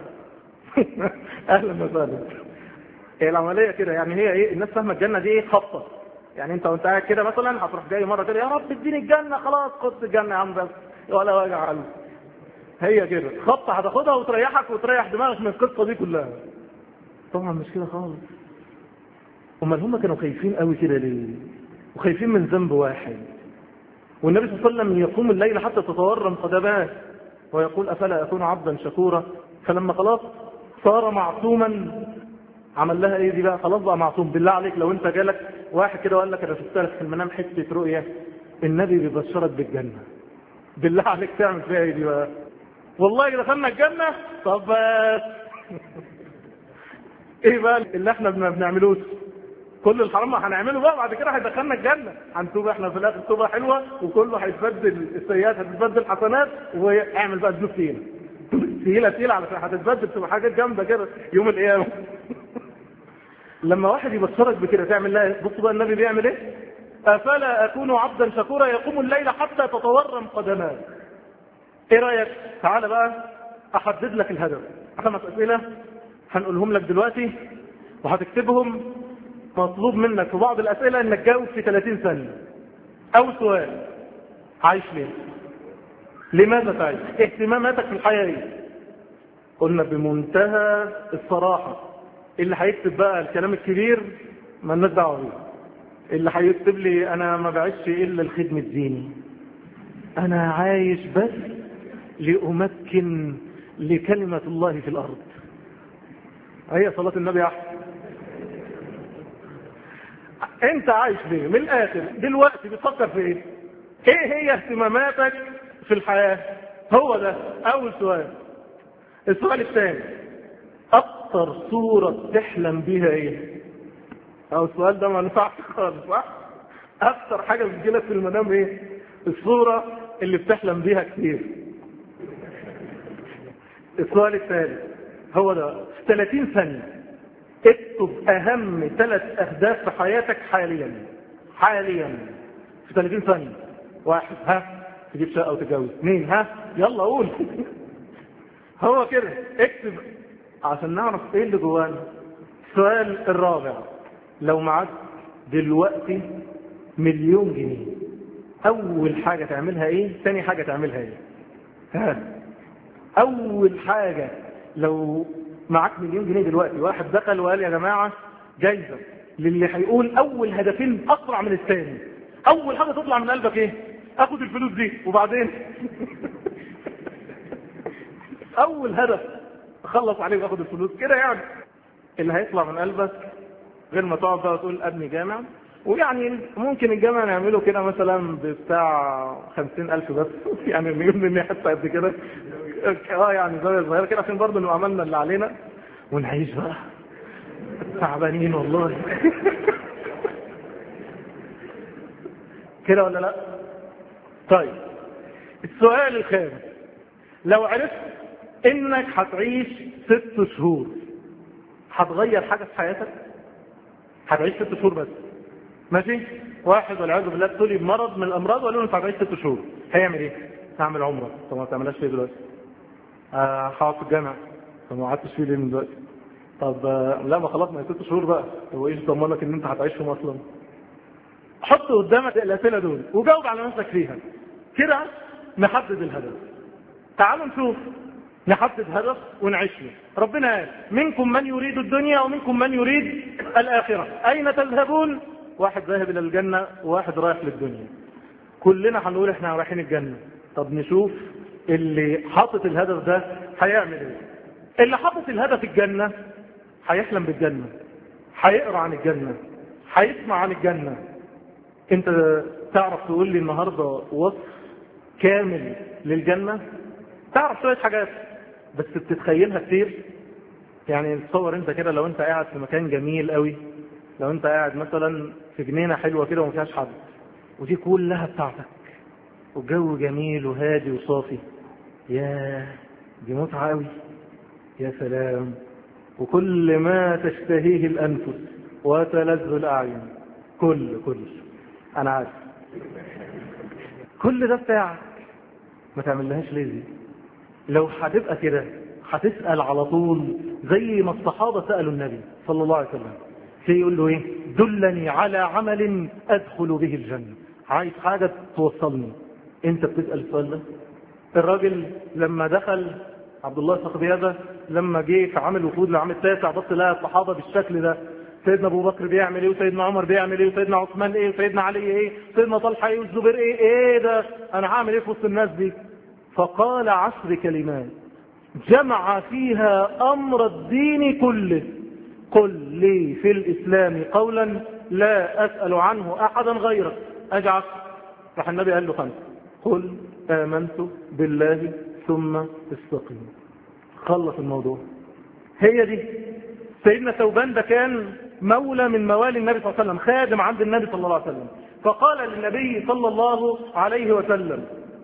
اهلا وسهلا. هي العملية كده يعني، هي ايه الناس فاهمة الجنة دي ايه خبطة يعني، انت وانت قاعد كده مثلا هتروح جاي مرة كده يا رب اديني الجنة، خلاص خد الجنة يا عم بس ولا وجع قلب. هي كده خبطة هتاخدها وتريحك وتريح دماغك من القصة دي كلها. طبعا مش كده خالص. امال هم كانوا خايفين قوي كده ليه؟ وخايفين من ذنب واحد. والنبي صلى الله عليه وسلم يقوم الليل حتى تتورم قدماه ويقول أفلا أكون عبدا شكورا. فلما خلاص صار معصوما عمل لها ايه دي بقى؟ خلاص بقى معصوم. بالله عليك لو انت جالك واحد كده وقال لك انا شفت لك في المنام حته رؤيه النبي بيبشرك بالجنه، بالله عليك تعمل فيها ايه دي بقى؟ والله دخلنا الجنه. طب بس ايه بقى اللي احنا ما بنعملوش؟ كل الحرام هنعمله بقى بعد كده هيدخلنا الجنه، هنتوب احنا في الاخر توبه حلوه وكله هيتبدل، السيئات هتتبدل حسنات، واعمل بقى ذنوب تقيله تقيله علشان هتتبدل تبقى حاجات جامده كده يوم القيامه. لما واحد يبشرك بكده تعمل لها بص بقى النبي بيعمل ايه؟ افلا اكون عبدا شكورا يقوم الليل حتى تتورم قدماه. ايه رايك؟ تعالى بقى احدد لك الهدف. 5 اسئله هنقولهم لك دلوقتي وهتكتبهم مطلوب منك في بعض الأسئلة انك تجاوب في 30 ثانية. أول سؤال: عايش ليه؟ لماذا تعيش؟ اهتماماتك في الحياة ايه؟ قلنا بمنتهى الصراحة. اللي هيكتب بقى الكلام الكبير ما لناش دعوه بيه. اللي هيكتب لي انا ما بعيش الا الخدمة ديني، انا عايش بس لأمكن لكلمة الله في الأرض. هي صلاة النبي أحسن. انت عايش ليه؟ من الآخر دلوقتي بتفكر في ايه؟ ايه هي اهتماماتك في الحياة؟ هو ده أول سؤال. السؤال الثاني: أكتر صورة تحلم بيها ايه؟ أو السؤال ده ما نفعش خالص، صح؟ أكتر حاجة بتجيلك في المنام ايه؟ الصورة اللي بتحلم بيها كتير. السؤال الثالث هو ده: 30 ثانية اكتب أهم 3 أهداف في حياتك حاليا في 30 ثانية. 1: ها تجيب شقة وتتجوز. 2: ها يلا قول. هو كده اكتب عشان نعرف ايه اللي جوانا. السؤال الرابع: لو معاك دلوقتي 1,000,000 جنيه، اول حاجة تعملها ايه؟ ثاني حاجة تعملها ايه؟ ها اول حاجة لو معاك 1,000,000 جنيه دلوقتي، واحد دخل وقال يا جماعة جايزة للي هيقول اول هدفين اسرع من الثاني، اول حاجة تطلع من قلبك ايه؟ اخد الفلوس دي وبعدين اول هدف اخلص عليه واخد الفلوس كده يعني. اللي هيطلع من قلبك غير ما تقعد بقى تقول ابني جامع، ويعني ممكن الجامع نعمله كده مثلا بتاع 50,000 بس يعني نجيب مني حتى قد كده يعني زي صغيره كده عشان برضه نبقى عملنا اللي علينا ونعيش بقى تعبانين والله. كده ولا لا؟ طيب السؤال الخامس: لو عرفت انك هتعيش 6 شهور، هتغير حاجة في حياتك؟ هتعيش 6 شهور بس، ماشي؟ واحد والعياذ بالله ابتلي بمرض من الامراض وقالوا له انت هتعيش 6 شهور، هيعمل ايه؟ هعمل عمره. طب ما تعملهاش ليه دلوقتي؟ هقعد في الجامع. طب ما قعدتش فيه ليه من دلوقتي؟ طب لا ما خلاص، ما هي 6 شهور بقى. هو ايش ضمنك ان انت هتعيش فيهم اصلا؟ حط قدامك الاسئله دول وجاوب على نفسك فيها كده. نحدد الهدف. تعالوا نشوف، نحدد هدف ونعيش له. ربنا قال: منكم من يريد الدنيا ومنكم من يريد الآخرة، أين تذهبون؟ واحد ذاهب إلى الجنة وواحد رايح للدنيا. كلنا هنقول احنا رايحين الجنة. طب نشوف اللي حاطط الهدف ده هيعمل ايه. اللي حاطط الهدف الجنة هيحلم بالجنة، هيقرأ عن الجنة، هيسمع عن الجنة. انت تعرف تقول لي النهاردة وصف كامل للجنة؟ تعرف شوية حاجات بس بتتخيلها كتير. يعني تصور انت كده لو انت قاعد في مكان جميل قوي، لو انت قاعد مثلا في جنينة حلوة كده وما فيهاش حد، ودي كلها بتاعتك والجو جميل وهادي وصافي، يا دي متعة قوي، يا سلام. وكل ما تشتهيه الأنفس وتلذ الأعين، كل أنا عارف كل ده بتاعك، ما تعملهاش ليه دي؟ لو هتبقى كده هتسأل على طول زي ما الصحابة سألوا النبي صلى الله عليه وسلم. يقول له ايه؟ دلني على عمل أدخل به الجنة. عايز حاجة توصلني. انت بتسأل السؤال ده؟ الراجل لما دخل عبد الله الصقبي هذا لما جه في عام الوفود لعام التاسع، بص لقى الصحابة بالشكل ده، سيدنا ابو بكر بيعمل ايه، وسيدنا عمر بيعمل ايه، وسيدنا عثمان ايه، وسيدنا علي ايه، وسيدنا طلحه ايه، والزبير ايه ده انا هعمل ايه في وسط الناس دي؟ فقال 10 كلمات جمع فيها امر الدين كله: قل لي في الاسلام قولا لا اسال عنه احدا غيرك اجعل. راح النبي قال له 5: قل امنت بالله ثم استقيم. خلص الموضوع. هي دي. سيدنا ثوبان ده كان مولى من موالي النبي صلى الله عليه وسلم، خادم عند النبي صلى الله عليه وسلم. فقال للنبي صلى الله عليه وسلم: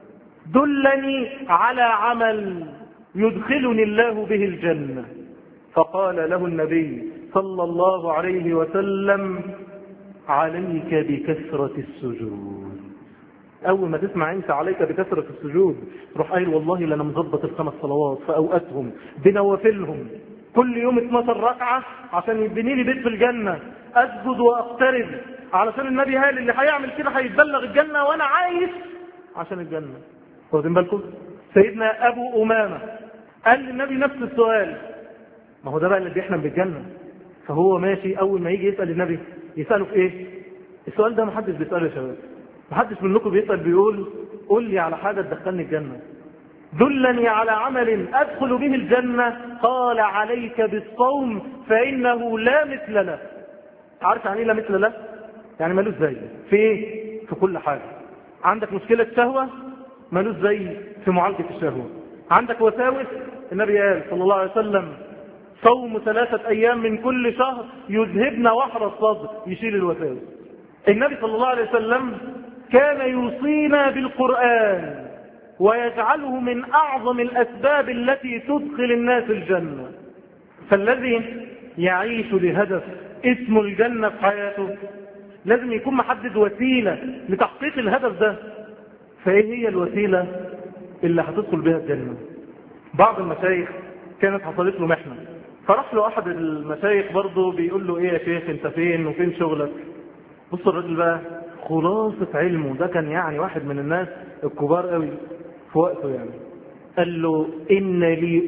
دلني على عمل يدخلني الله به الجنة. فقال له النبي صلى الله عليه وسلم: عليك بكثرة السجود. أول ما تسمع أنت عليك بكثرة السجود، روح قايل والله لأنا مظبط ال5 صلوات في أوقاتهم بنوافلهم، كل يوم 12 ركعة عشان يبني لي بيت في الجنة، أسجد وأقترب علشان النبي قال اللي هيعمل كده هيتبلغ الجنة وأنا عايش عشان الجنة. واخدين بالكم؟ سيدنا أبو أمامة قال للنبي نفس السؤال. ما هو ده بقى اللي بيحلم بالجنة. فهو ماشي أول ما يجي يسأل النبي يسأله في إيه؟ السؤال ده محدش بيسأله يا شباب. محدش منكم بيسأل بيقول قول لي على حاجة تدخلني الجنة، دلني على عمل أدخل به الجنة. قال عليك بالصوم فإنه لا مثل له. عارف يعني ايه لا مثل له؟ يعني ملوش زي في ايه؟ في كل حاجة. عندك مشكلة شهوة ملوش زي في معالجة الشهوة. عندك وساوس، النبي قال صلى الله عليه وسلم صوم 3 أيام من كل شهر يذهبن وحر الصدر، يشيل الوساوس. النبي صلى الله عليه وسلم كان يوصينا بالقرآن ويجعله من أعظم الأسباب التي تدخل الناس الجنة. فالذي يعيش لهدف اسمه الجنة في حياته لازم يكون محدد وسيلة لتحقيق الهدف ده. فإيه هي الوسيلة اللي هتدخل بها الجنة؟ بعض المشايخ كانت حصلت له محنة، فراح له أحد المشايخ برضه بيقول له إيه يا شيخ أنت فين وفين شغلك؟ بص الراجل بقى خلاصة علمه، ده كان يعني واحد من الناس الكبار قوي في وقته يعني. قال له إن لي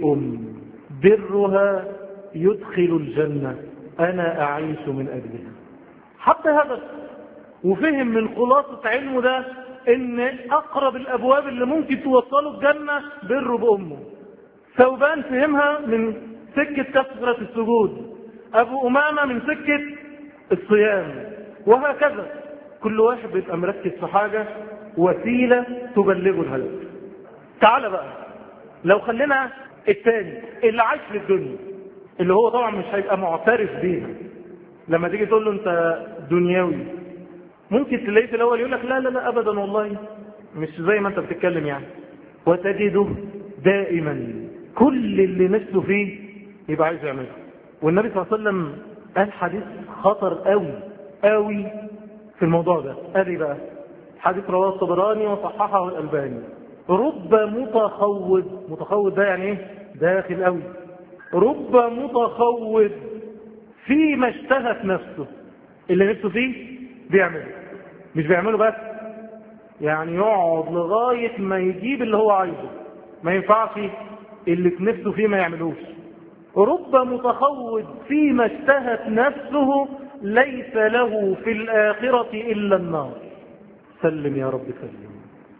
برها يدخل الجنة أنا أعيش من أجلها. حتى هدف وفهم من خلاصة علمه ده إن أقرب الأبواب اللي ممكن توصله الجنة بره بأمه. ثوبان فهمها من سكة كثرة السجود، أبو أمامة من سكة الصيام، وهكذا كل واحد بيبقى مركز في حاجة وسيلة تبلغه الهدف. تعال بقى لو خلينا الثاني اللي عايش في الدنيا، اللي هو طبعا مش هيبقى معترف بيها. لما تيجي تقول له انت دنيوي ممكن تلاقيه في الاول يقول لك لا لا لا ابدا والله مش زي ما انت بتتكلم يعني. وتجده دائما كل اللي نفسه فيه يبقى عايز يعمله. والنبي صلى الله عليه وسلم قال حديث خطر قوي قوي في الموضوع ده. قال ايه بقى؟ حديث رواه الطبراني وصححه الألباني. رب متخوض ده يعني ايه؟ داخل قوي. رب متخوض فيما اشتهت نفسه، اللي نفسه فيه بيعمله، مش بيعمله بس يعني يقعد لغاية ما يجيب اللي هو عايزه. ما ينفعش اللي في نفسه فيه ما يعملوش. رب متخوض فيما اشتهت نفسه ليس له في الآخرة إلا النار. سلم يا رب سلم.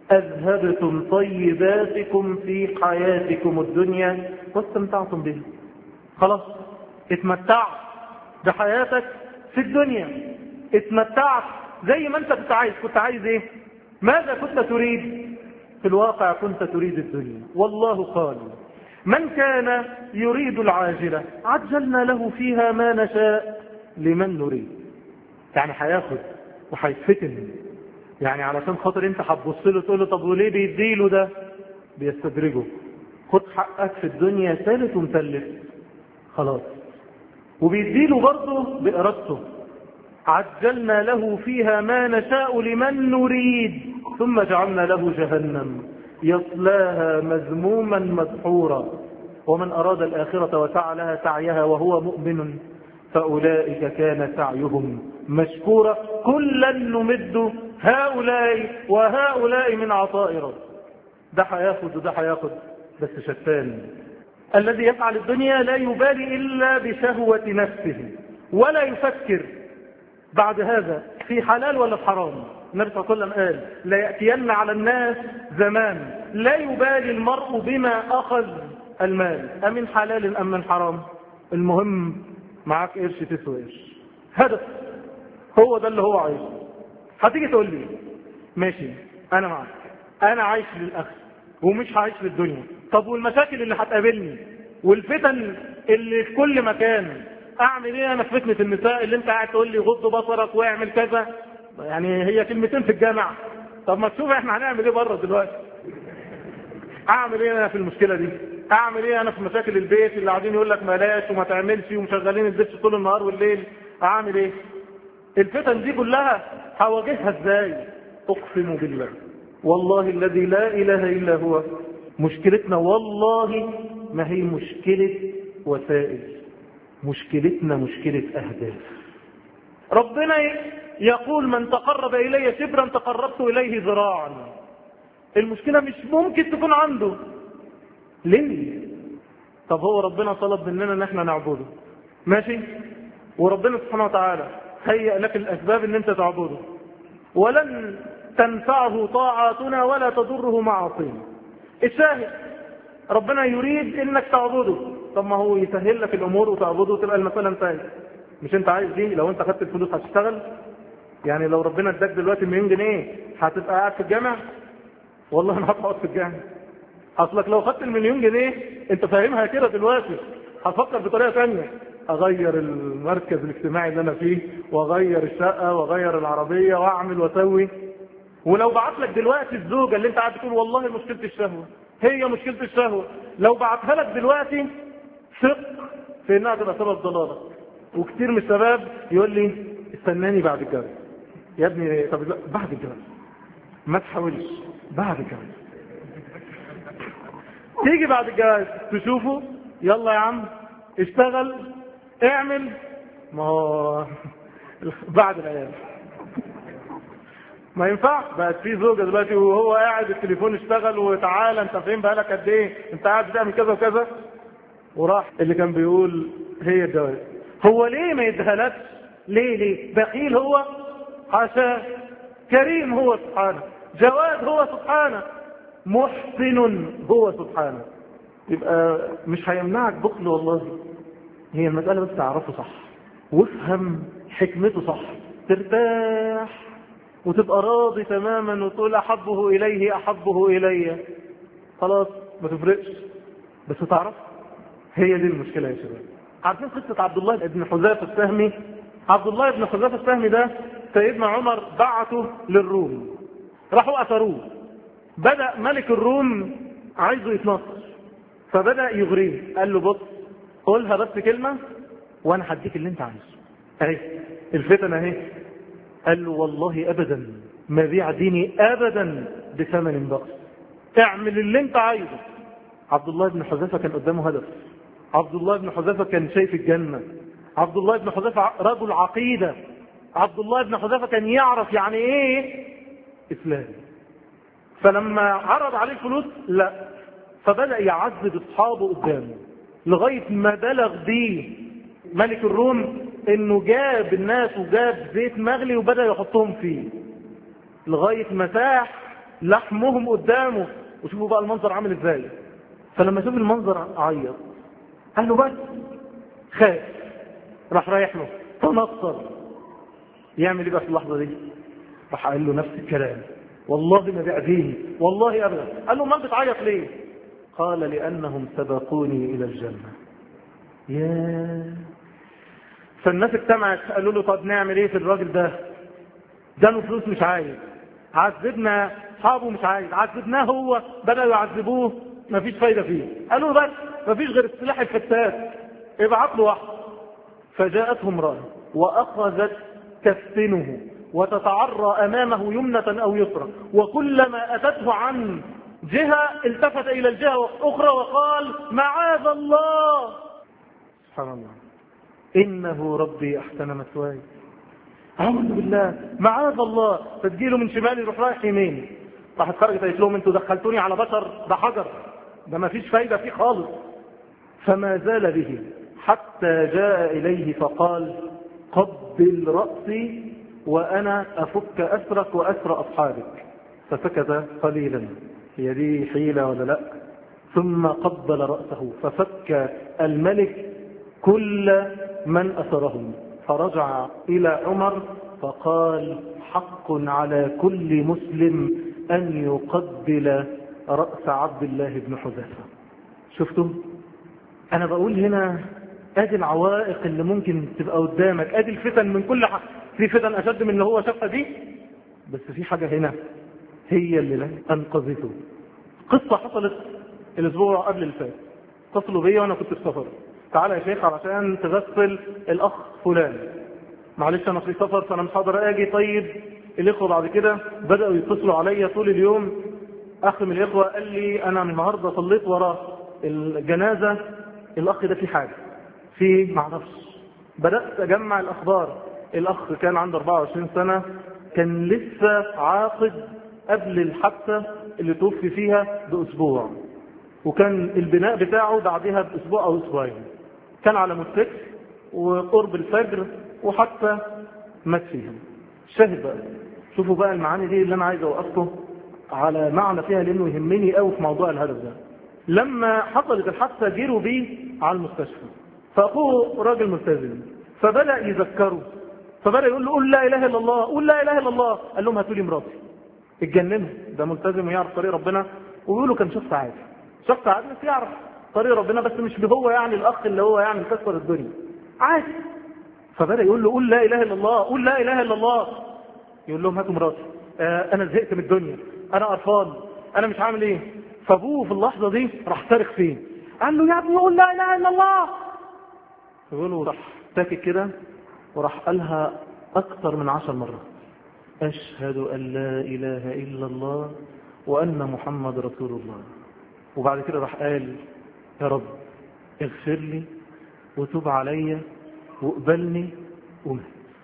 أذهبتم طيباتكم في حياتكم الدنيا واستمتعتم به. خلاص اتمتعت بحياتك في الدنيا، اتمتعت زي ما انت كنت عايز ايه؟ ماذا كنت تريد؟ في الواقع كنت تريد الدنيا. والله قال من كان يريد العاجلة عجلنا له فيها ما نشاء لمن نريد. يعني هياخد وهيتفتن، يعني علشان خاطر انت هتبص له تقول له طب وليه بيديله ده؟ بيستدرجه. خد حقك في الدنيا ثالث ومثلث خلاص. وبيديله برضه بإرادته. عجلنا له فيها ما نشاء لمن نريد ثم جعلنا له جهنم يصلاها مذموما مدحورا ومن أراد الآخرة وسعى لها سعيها وهو مؤمن فأولئك كان سعيهم مشكورا كلا نمد هؤلاء وهؤلاء من عطاء رب. ده هياخد وده هياخد بس شتان. الذي يفعل الدنيا لا يبالي إلا بشهوة نفسه ولا يفكر بعد هذا في حلال ولا في حرام. النبي صلى الله عليه وسلم قال لا يأتين على الناس زمان لا يبالي المرء بما أخذ المال أمن حلال أم من حرام، المهم معاك قرش تسوى قرش. هدف هو ده اللي هو عايزه. هتيجي تقول لي ماشي أنا معك، أنا عايش للأخذ ومش عايش للدنيا. طب والمشاكل اللي هتقابلني والفتن اللي في كل مكان اعمل ايه انا في فتنة النساء اللي انت قاعد تقول لي غض بصرك واعمل كذا؟ يعني هي كلمتين في الجامع. طب ما تشوف احنا هنعمل ايه بره دلوقتي. اعمل ايه انا في المشكلة دي؟ اعمل ايه انا في مشاكل البيت اللي قاعدين يقول لك بلاش وما تعملش ومشغلين الدش طول النهار والليل؟ اعمل ايه؟ الفتن دي كلها هواجهها ازاي؟ اقسم بالله والله الذي لا اله الا هو مشكلتنا والله ما هي مشكلة وسائل، مشكلتنا مشكلة أهداف. ربنا يقول من تقرب إلي شبرا تقربت إليه ذراعا. المشكلة مش ممكن تكون عنده. ليه؟ طب هو ربنا طلب مننا ان احنا نعبده، ماشي، وربنا سبحانه وتعالى هيئ لك الأسباب ان انت تعبده، ولن تنفعه طاعاتنا ولا تضره معاصينا. الشاهد ربنا يريد انك تعبده، طب ما هو يسهل لك الامور وتعبده وتبقى المسألة انتهت. مش انت عايز دي؟ لو انت خدت الفلوس هتشتغل؟ يعني لو ربنا اداك دلوقتي مليون جنيه هتبقى قاعد في الجامع؟ والله انا هقعد في الجامع. اصلك لو خدت المليون جنيه انت فاهمها كده دلوقتي هتفكر بطريقة ثانيه، اغير المركز الاجتماعي اللي انا فيه، واغير الشقة، واغير العربية، واعمل واسوي. ولو بعت لك دلوقتي الزوجة اللي انت قاعد تقول والله مشكلة الشهوة هي مشكلة الشهوة، لو بعتها لك دلوقتي ثق في انها تبقى سبب ضلالك. وكتير من الشباب يقول لي استناني بعد الجواز. يا ابني طب بعد الجواز ما تحاولش، بعد الجواز. تيجي بعد الجواز تشوفه، يلا يا عم اشتغل اعمل، ما هو بعد العيال ما ينفع. بقت في زوجة دلوقتي وهو قاعد التليفون اشتغل وتعالى انت فين بقالك قد ايه، انت قاعد بتعمل كذا وكذا، وراح اللي كان بيقول هي الجواز. هو ليه ما يدهلكش؟ ليه بخيل هو؟ حاشا، كريم هو سبحانه، جواد هو سبحانه، محسن هو سبحانه. يبقى مش هيمنعك بخل والله. هي المسألة بس تعرفه صح وافهم حكمته صح، ترتاح وتبقى راضي تماما وتقول أحبه إليه أحبه إلي، خلاص ما تفرقش، بس تعرف. هي دي المشكلة يا شباب. عارفين قصة عبد الله بن حذافة السهمي؟ عبد الله بن حذافة السهمي ده سيدنا عمر بعته للروم، راحوا أثروه. بدأ ملك الروم عايزه يتنصر، فبدأ يغريه، قال له بص قولها بس كلمة وانا هديك اللي انت عايزه، اهي الفتن اهي. قال له والله ابدا ما بيع ديني ابدا بثمن بخس، اعمل اللي انت عايزه. عبد الله بن حذافة كان قدامه هدف، عبد الله بن حذافة كان شايف الجنة، عبد الله بن حذافة رجل عقيدة، عبد الله بن حذافة كان يعرف يعني ايه اسلام. فلما عرض عليه الفلوس لا، فبدأ يعذب اصحابه قدامه لغاية ما بلغ بيه ملك الروم انه جاب الناس وجاب زيت مغلي وبدأ يحطهم فيه لغاية ما ساح لحمهم قدامه. وشوفوا بقى المنظر عامل ازاي. فلما شوف المنظر عيط، قال له بس خاف، راح رايح له تنصر. يعمل ايه بقى في اللحظة دي؟ راح قال له نفس الكلام، والله ما بيع ديني والله ابدا. قال له ما بتعيط ليه؟ قال لانهم سبقوني الى الجنة. فالناس اجتمعت قالوا له طب نعمل ايه في الراجل ده؟ اداله فلوس مش عايز، عذبنا اصحابه مش عايز، عذبناه هو، بدأوا يعذبوه مفيش فايدة فيه. قالوا بس مفيش غير السلاح الفتاك، ابعت له واحد. فجاءته امرأة واخذت تفتنه وتتعرى امامه يمنة او يسرى، وكلما اتته عن جهة التفت الى الجهة الاخرى وقال معاذ الله. سبحان الله، انه ربي احسن مثواي، اعوذ بالله، معاذ الله. فتجيله من شمال يروح رايح يمين. راحت خرجت قالت لهم انتوا دخلتوني على بشر، ده حجر، ده ما فيش فايدة فيه خالص. فما زال به حتى جاء إليه فقال قبل رأسي وأنا أفك أسرك وأسر أصحابك. فسكت قليلا، هي دي حيلة ولا لا؟ ثم قبل رأسه ففك الملك كل من أسرهم، فرجع إلى عمر فقال حق على كل مسلم أن يقبل رأس عبد الله بن حذافة. شفتم؟ أنا بقول هنا ادي العوائق اللي ممكن تبقى قدامك، ادي الفتن من كل حاجة. في فتن أشد من اللي هو شافها دي، بس في حاجة هنا هي اللي أنقذته. قصة حصلت الأسبوع قبل الفات، اتصلوا بيا وأنا كنت في سفر، تعالى يا شيخ علشان تغسل الأخ فلان. معلش أنا في سفر فأنا مش هقدر أجي. طيب الإخوة بعد كده بدأوا يتصلوا عليا طول اليوم. أخ من الإخوة قال لي أنا من النهاردة صليت وراء الجنازة، الأخ ده في حاجة في معرفش. بدأت أجمع الأخبار، الأخ كان عنده 24 سنة، كان لسه عاقد قبل الحادثة اللي توفي فيها بأسبوع، وكان البناء بتاعه بعدها بأسبوع أو أسبوعين. كان على موتوسيكل وقرب الفجر وحتى مات فيها. شاهد بقى، شوفوا بقى المعاني دي اللي أنا عايز أوقفكم على معنى فيها، لأنه يهمني قوي في موضوع الهدف ده. لما حصلت الحادثة جيروا بيه على المستشفى، فأخوه راجل ملتزم، فبدأ يذكره، فبدأ يقول له قول لا إله إلا الله، قول لا إله إلا الله. قال لهم هاتوا لي مراتي. اتجننوا، ده ملتزم ويعرف طريق ربنا، ويقولوا كان شخص عادي، شخص عادي بس يعرف طريق ربنا، بس مش هو يعني الأخ اللي هو يعني كسر الدنيا، عادي. فبدأ يقول له قول لا إله إلا الله، قول لا إله إلا الله. يقول لهم هاتوا مراتي، أنا زهقت من الدنيا، أنا قرفان، أنا مش عامل إيه. فأبوه في اللحظة دي راح صارخ فيه، قال له يا ابني قول لا إله إلا الله. يقولوا راح ساكت كده وراح قالها أكثر من 10 مرات، أشهد أن لا إله إلا الله وأن محمد رسول الله. وبعد كده راح قال يا رب اغفر لي وتوب علي واقبلني ومات.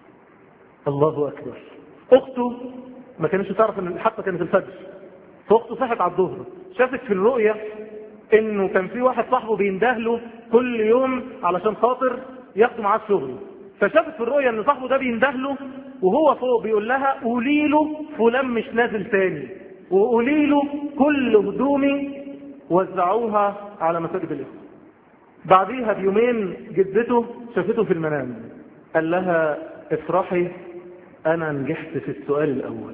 الله أكبر. أخته ما كانش تعرف أن حتى كانت الفجر، فأخته صحت على الظهر، شافت في الرؤية إنه كان في واحد صاحبه بيندهله كل يوم علشان خاطر ياخده معاه الشغل. فشافت في الرؤية ان صاحبه ده بيندهله وهو فوق بيقول لها قولي له فلان مش نازل تاني، وقولي له كل هدومي وزعوها على مساجد الإخوة. بعديها بيومين جدته شافته في المنام، قال لها افرحي انا نجحت في السؤال الاول،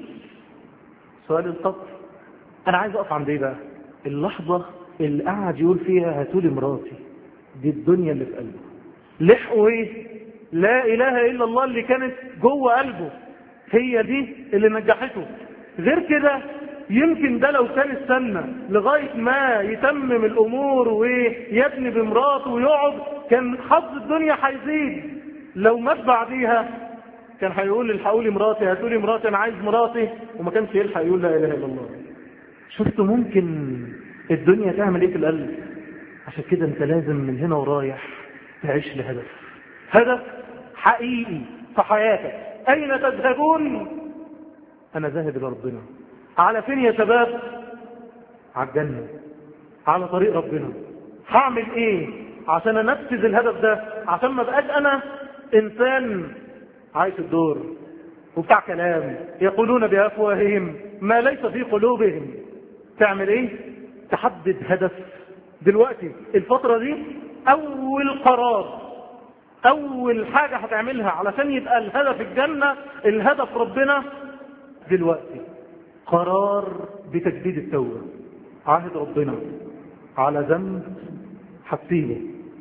سؤال القبر. انا عايز اقف عند ايه بقى؟ اللحظة اللي قاعد يقول فيها هاتولي مراتي، دي الدنيا اللي في قلبه. لحقوا ايه؟ لا اله الا الله اللي كانت جوه قلبه، هي دي اللي نجحته. غير كده يمكن ده لو كان استنى لغاية ما يتمم الامور ويبني بمراته ويقعد، كان حظ الدنيا هيزيد. لو مات بعديها كان هيقول الحقوا لي مراتي، هاتوا لي مراتي، انا عايز مراتي، وما كانش يلحق يقول لا اله الا الله. شفت ممكن الدنيا تعمل ايه في القلب؟ عشان كده انت لازم من هنا ورايح تعيش لهدف، هدف حقيقي في حياتك. اين تذهبون؟ انا ذاهب لربنا. على فين يا شباب؟ على الجنة، على طريق ربنا. هعمل ايه عشان انفذ الهدف ده؟ عشان ما بقاش انا انسان عايش الدور وبتاع كلام يقولون بافواههم ما ليس في قلوبهم. تعمل ايه؟ تحدد هدف دلوقتي. الفترة دي اول قرار، اول حاجة هتعملها علشان يبقى الهدف الجنة، الهدف ربنا دلوقتي. قرار بتجديد التوبة. عهد ربنا على ذنب هتسيبه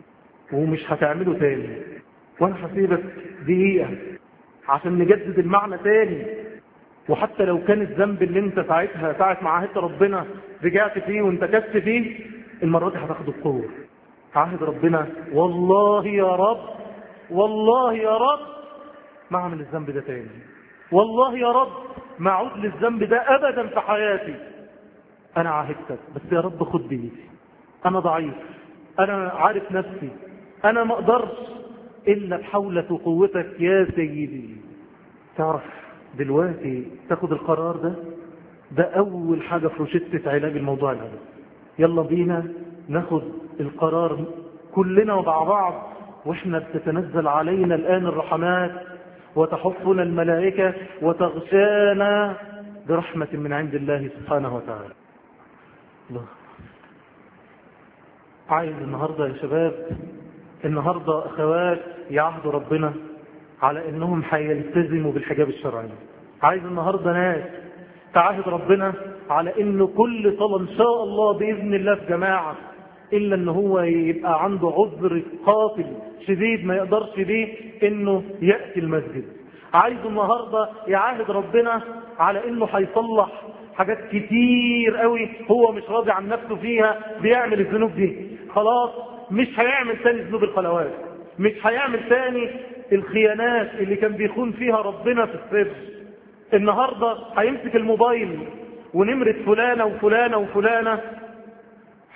ومش هتعمله تاني، وانا هسيبك دقيقة عشان نجدد المعنى تاني. وحتى لو كان الذنب اللي انت ساعة ما عهدت ربنا رجعت فيه وانت كست فيه، المرة دي هتاخد القوة. عهد ربنا والله يا رب، والله يا رب ما اعمل الذنب ده تاني، والله يا رب ما اعود للذنب ده ابدا في حياتي. انا عاهدتك بس يا رب خد بيدي، انا ضعيف، انا عارف نفسي، انا ما اقدرش الا بحولة وقوتك يا سيدي. تعرف دلوقتي تاخد القرار ده اول حاجة في روشتة علاج الموضوع الهدف. يلا بينا ناخد القرار كلنا ومع بعض، واحنا بتتنزل علينا الان الرحمات وتحفنا الملائكة وتغشانا برحمة من عند الله سبحانه وتعالى. الله. عايز النهاردة يا شباب، النهاردة أخوات يعهدوا ربنا على أنهم هيلتزموا بالحجاب الشرعي. عايز النهاردة ناس تعاهد ربنا على أنه كل صلاة إن شاء الله بإذن الله في جماعة، إلا أنه هو يبقى عنده عذر قاتل شديد ما يقدرش بيه أنه يأتي المسجد. عايز النهاردة يعاهد ربنا على أنه هيصلح حاجات كتير قوي هو مش راضي عن نفسه فيها، بيعمل الذنوب دي خلاص مش هيعمل تاني ذنوب الخلوات، مش هيعمل تاني الخيانات اللي كان بيخون فيها ربنا في السر. النهاردة هيمسك الموبايل ونمرة فلانة وفلانة وفلانة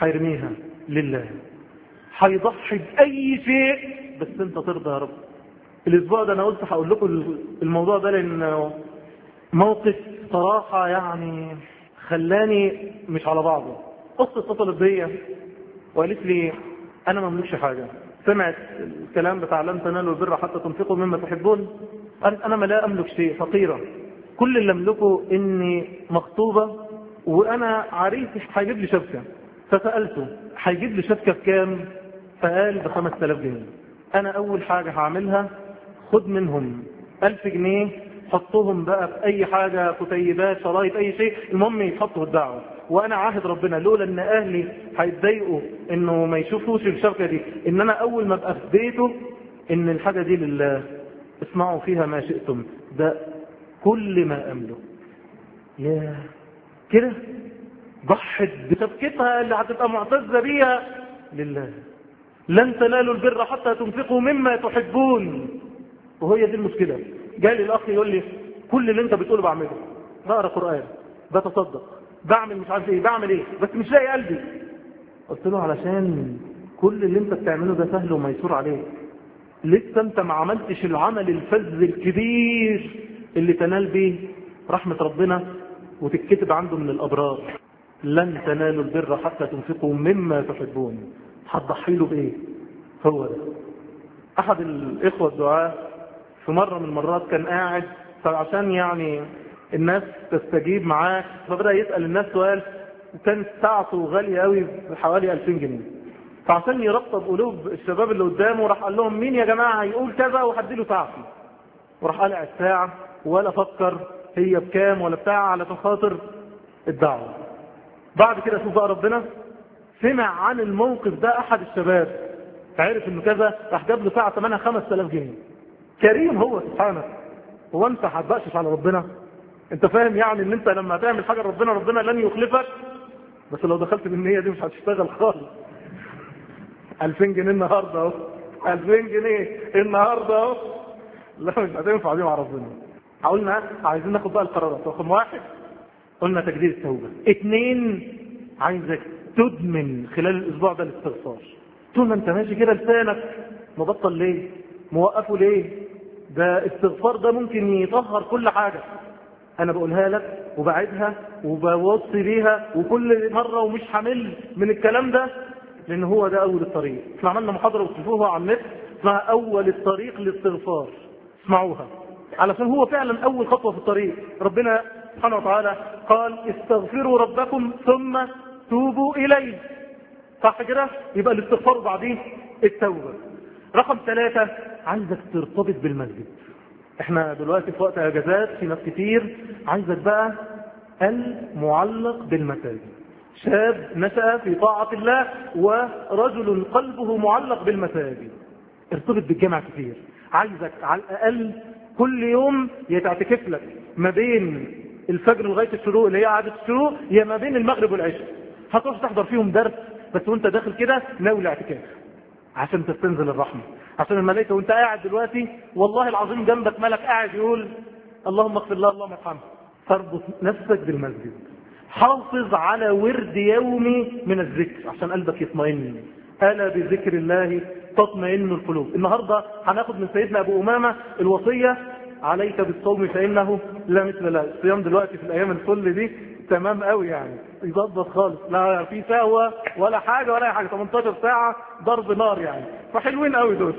هيرميها لله، هيضحي بأي شيء بس انت ترضى يا رب. الاسبوع ده انا قلت هقول لكم الموضوع ده لان موقف صراحة يعني خلاني مش على بعضه. اختي اتصلت بيا وقالت لي انا ما املكش حاجة، سمعت الكلام بتاع لن تنالوا البر حتى تنفقوا مما تحبون، قالت انا ما لا املك شيء، فقيرة، كل اللي املكه اني مخطوبة وانا عريسي هيجيب لي شبكة. فسألته هيجيب لي شبكة بكام؟ فقال ب5000 جنيه. انا اول حاجة هعملها خد منهم 1000 جنيه حطهم بقى في اي حاجة، كتيبات، شرايط، اي شيء، المهم يتحطوا في الدعوة. وانا عاهد ربنا لولا ان اهلي هيتضايقوا انه ما يشوفوش الشبكة دي، ان انا اول ما ابقى في بيته ان الحاجة دي لله، اسمعوا فيها ما شئتم، ده كل ما املك. يا كده ضحت بشبكتها اللي هتبقى معتزة بيها لله. لن تنالوا البر حتى تنفقوا مما تحبون. وهي دي المشكلة. جالي الأخ يقول لي كل اللي انت بتقوله بعمله، بقرأ قرآن، بتصدق، بعمل مش عارف ايه، بعمل ايه، بس مش لاقي قلبي. قلت له علشان كل اللي انت بتعمله ده سهل وميسور عليك، لسه انت ما عملتش العمل الفذ الكبير اللي تنال به رحمة ربنا وتتكتب عنده من الأبرار. لن تنالوا البر حتى تنفقوا مما تحبون. هتضحي له بايه؟ هو ده. احد الاخوة الدعاء في مرة من المرات كان قاعد، فعشان يعني الناس تستجيب معاه فبدأ يسأل الناس سؤال، وكانت ساعته غالية قوي بحوالي 2000 جنيه. فعشان يرطب قلوب الشباب اللي قدامه راح قال لهم مين يا جماعة هيقول كذا وهديله ساعتي. وراح قلع الساعة ولا فكر هي بكام ولا بتاع علشان خاطر الدعوة. بعد كده شوف بقى ربنا سمع عن الموقف ده احد الشباب، فعرف انه كذا، راح جاب له ساعة ثمنها 5000 جنيه. كريم هو سبحانه. هو انت هتبقشش على ربنا؟ انت فاهم يعني ان انت لما تعمل حاجة ربنا لن يخلفك؟ بس لو دخلت بالنية دي مش هتشتغل خالص. 2000 جنيه النهاردة اهو، 2000 جنيه النهاردة اهو، لا مش هتنفع دي مع ربنا. قلنا عايزين ناخد بقى القرارات. رقم 1 قلنا تجديد التوبة. 2 عايزك تدمن خلال الاسبوع ده الاستغفار. طول ما انت ماشي كده لسانك مبطل ليه؟ موقفه ليه؟ ده الاستغفار ده ممكن يطهر كل حاجة. انا بقولها لك وبعدها وبوصي بيها وكل مرة ومش حمل من الكلام ده، لان هو ده اول الطريق. احنا عملنا محاضرة وتشوفوها على النت اسمها اول الطريق للاستغفار، اسمعوها علشان هو فعلا اول خطوة في الطريق. ربنا سبحانه وتعالى قال استغفروا ربكم ثم توبوا اليه، صح كده؟ يبقى الاستغفار وبعدين التوبة. رقم 3 عايزك ترتبط بالمسجد. احنا دلوقتي في وقت اجازات، في ناس كتير، عايزك بقى المعلق بالمساجد. شاب نشأ في طاعة الله ورجل قلبه معلق بالمساجد. ارتبط بالجامع كتير. عايزك على الاقل كل يوم يتعتكف لك ما بين الفجر لغاية الشروق اللي هي عادة الشروق، يا ما بين المغرب والعشاء. هتروح تحضر فيهم درس بس وانت داخل كده ناوي الاعتكاف عشان تستنزل الرحمة، عشان الملائكة وانت قاعد دلوقتي والله العظيم جنبك ملك قاعد يقول اللهم اغفر الله اللهم ارحمه. تربط نفسك بالمسجد. حافظ على ورد يومي من الذكر عشان قلبك يطمئن. ألا بذكر الله تطمئن القلوب. النهاردة هناخد من سيدنا أبو أمامة الوصية عليك بالصوم فإنه لا مثل له. الصيام دلوقتي في الأيام الكل دي تمام قوي يعني، يضبط خالص، لا في سهوة ولا حاجة ولا حاجة، 18 ساعة ضرب نار يعني، فحلوين قوي دول.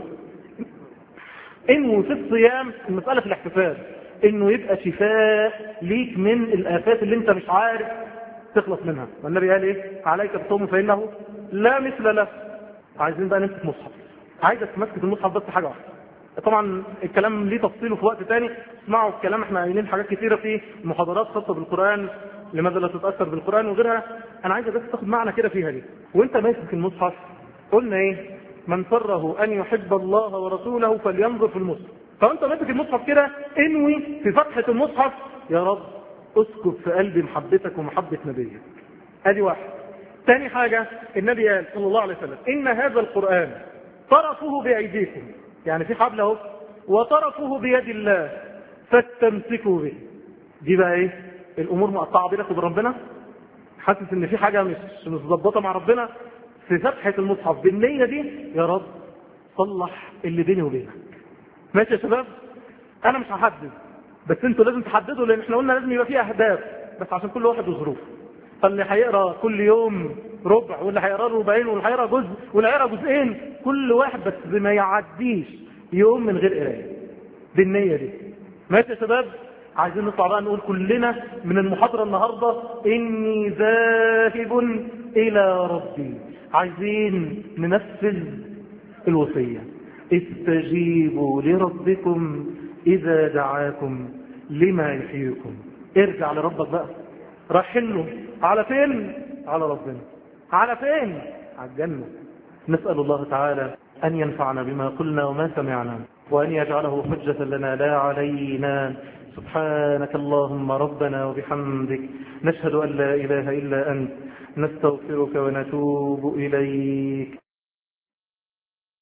انه في الصيام المسألة في الاحتفال انه يبقى شفاء ليك من الآفات اللي انت مش عارف تخلص منها. والنبي قال ايه؟ عليك بالصوم فإنه لا مثل له. عايزين بقى نمسك مصحف. عايزك تمسك المصحف بس حاجة واحدة. طبعا الكلام ليه تفصيله في وقت تاني، اسمعوا الكلام، احنا قايلين حاجات كثيرة في محاضرات خاصة بالقرآن، لماذا لا تتأثر بالقرآن وغيرها. انا عايزك بس تاخد معنى كده فيها دي. وانت ماسك المصحف قلنا ايه؟ من سره ان يحب الله ورسوله فلينظر في المصحف. فانت ماسك المصحف كده انوي في فتحة المصحف يا رب اسكب في قلبي محبتك ومحبة نبيك. ادي واحد. تاني حاجة النبي قال صلى الله عليه وسلم ان هذا القرآن طرفه بايديكم، يعني في حبل اهو، وطرفه بيد الله فاستمسكوا به. دي بقى ايه؟ الامور مقطعه بينك وبين ربنا، حاسس ان في حاجه مش متظبطه مع ربنا، في فتحه المصحف بالنيه دي يا رب صلح اللي بيني وبينك. ماشي يا شباب؟ انا مش هحدد، بس انتوا لازم تحددوا، لان احنا قلنا لازم يبقى فيه اهداف، بس عشان كل واحد وظروفه. فاللي هيقرا كل يوم ربع، واللي هيقرا ربعين، واللي هيقرا جزء، واللي هيقرا جزئين، كل واحد بس ما يعديش يوم من غير قرايه بالنيه دي. ماشي يا شباب؟ عايزين نطلع بقى نقول كلنا من المحاضره النهارده اني ذاهب الى ربي. عايزين ننفذ الوصيه. استجيبوا لربكم اذا دعاكم لما يحييكم. ارجع لربك بقى، رايحين له على فين؟ على ربنا. على فين؟ على الجنه. نسال الله تعالى ان ينفعنا بما قلنا وما سمعنا، وأن يجعله حجة لنا لا علينا. سبحانك اللهم ربنا وبحمدك، نشهد أن لا إله إلا أنت، نستغفرك ونتوب إليك.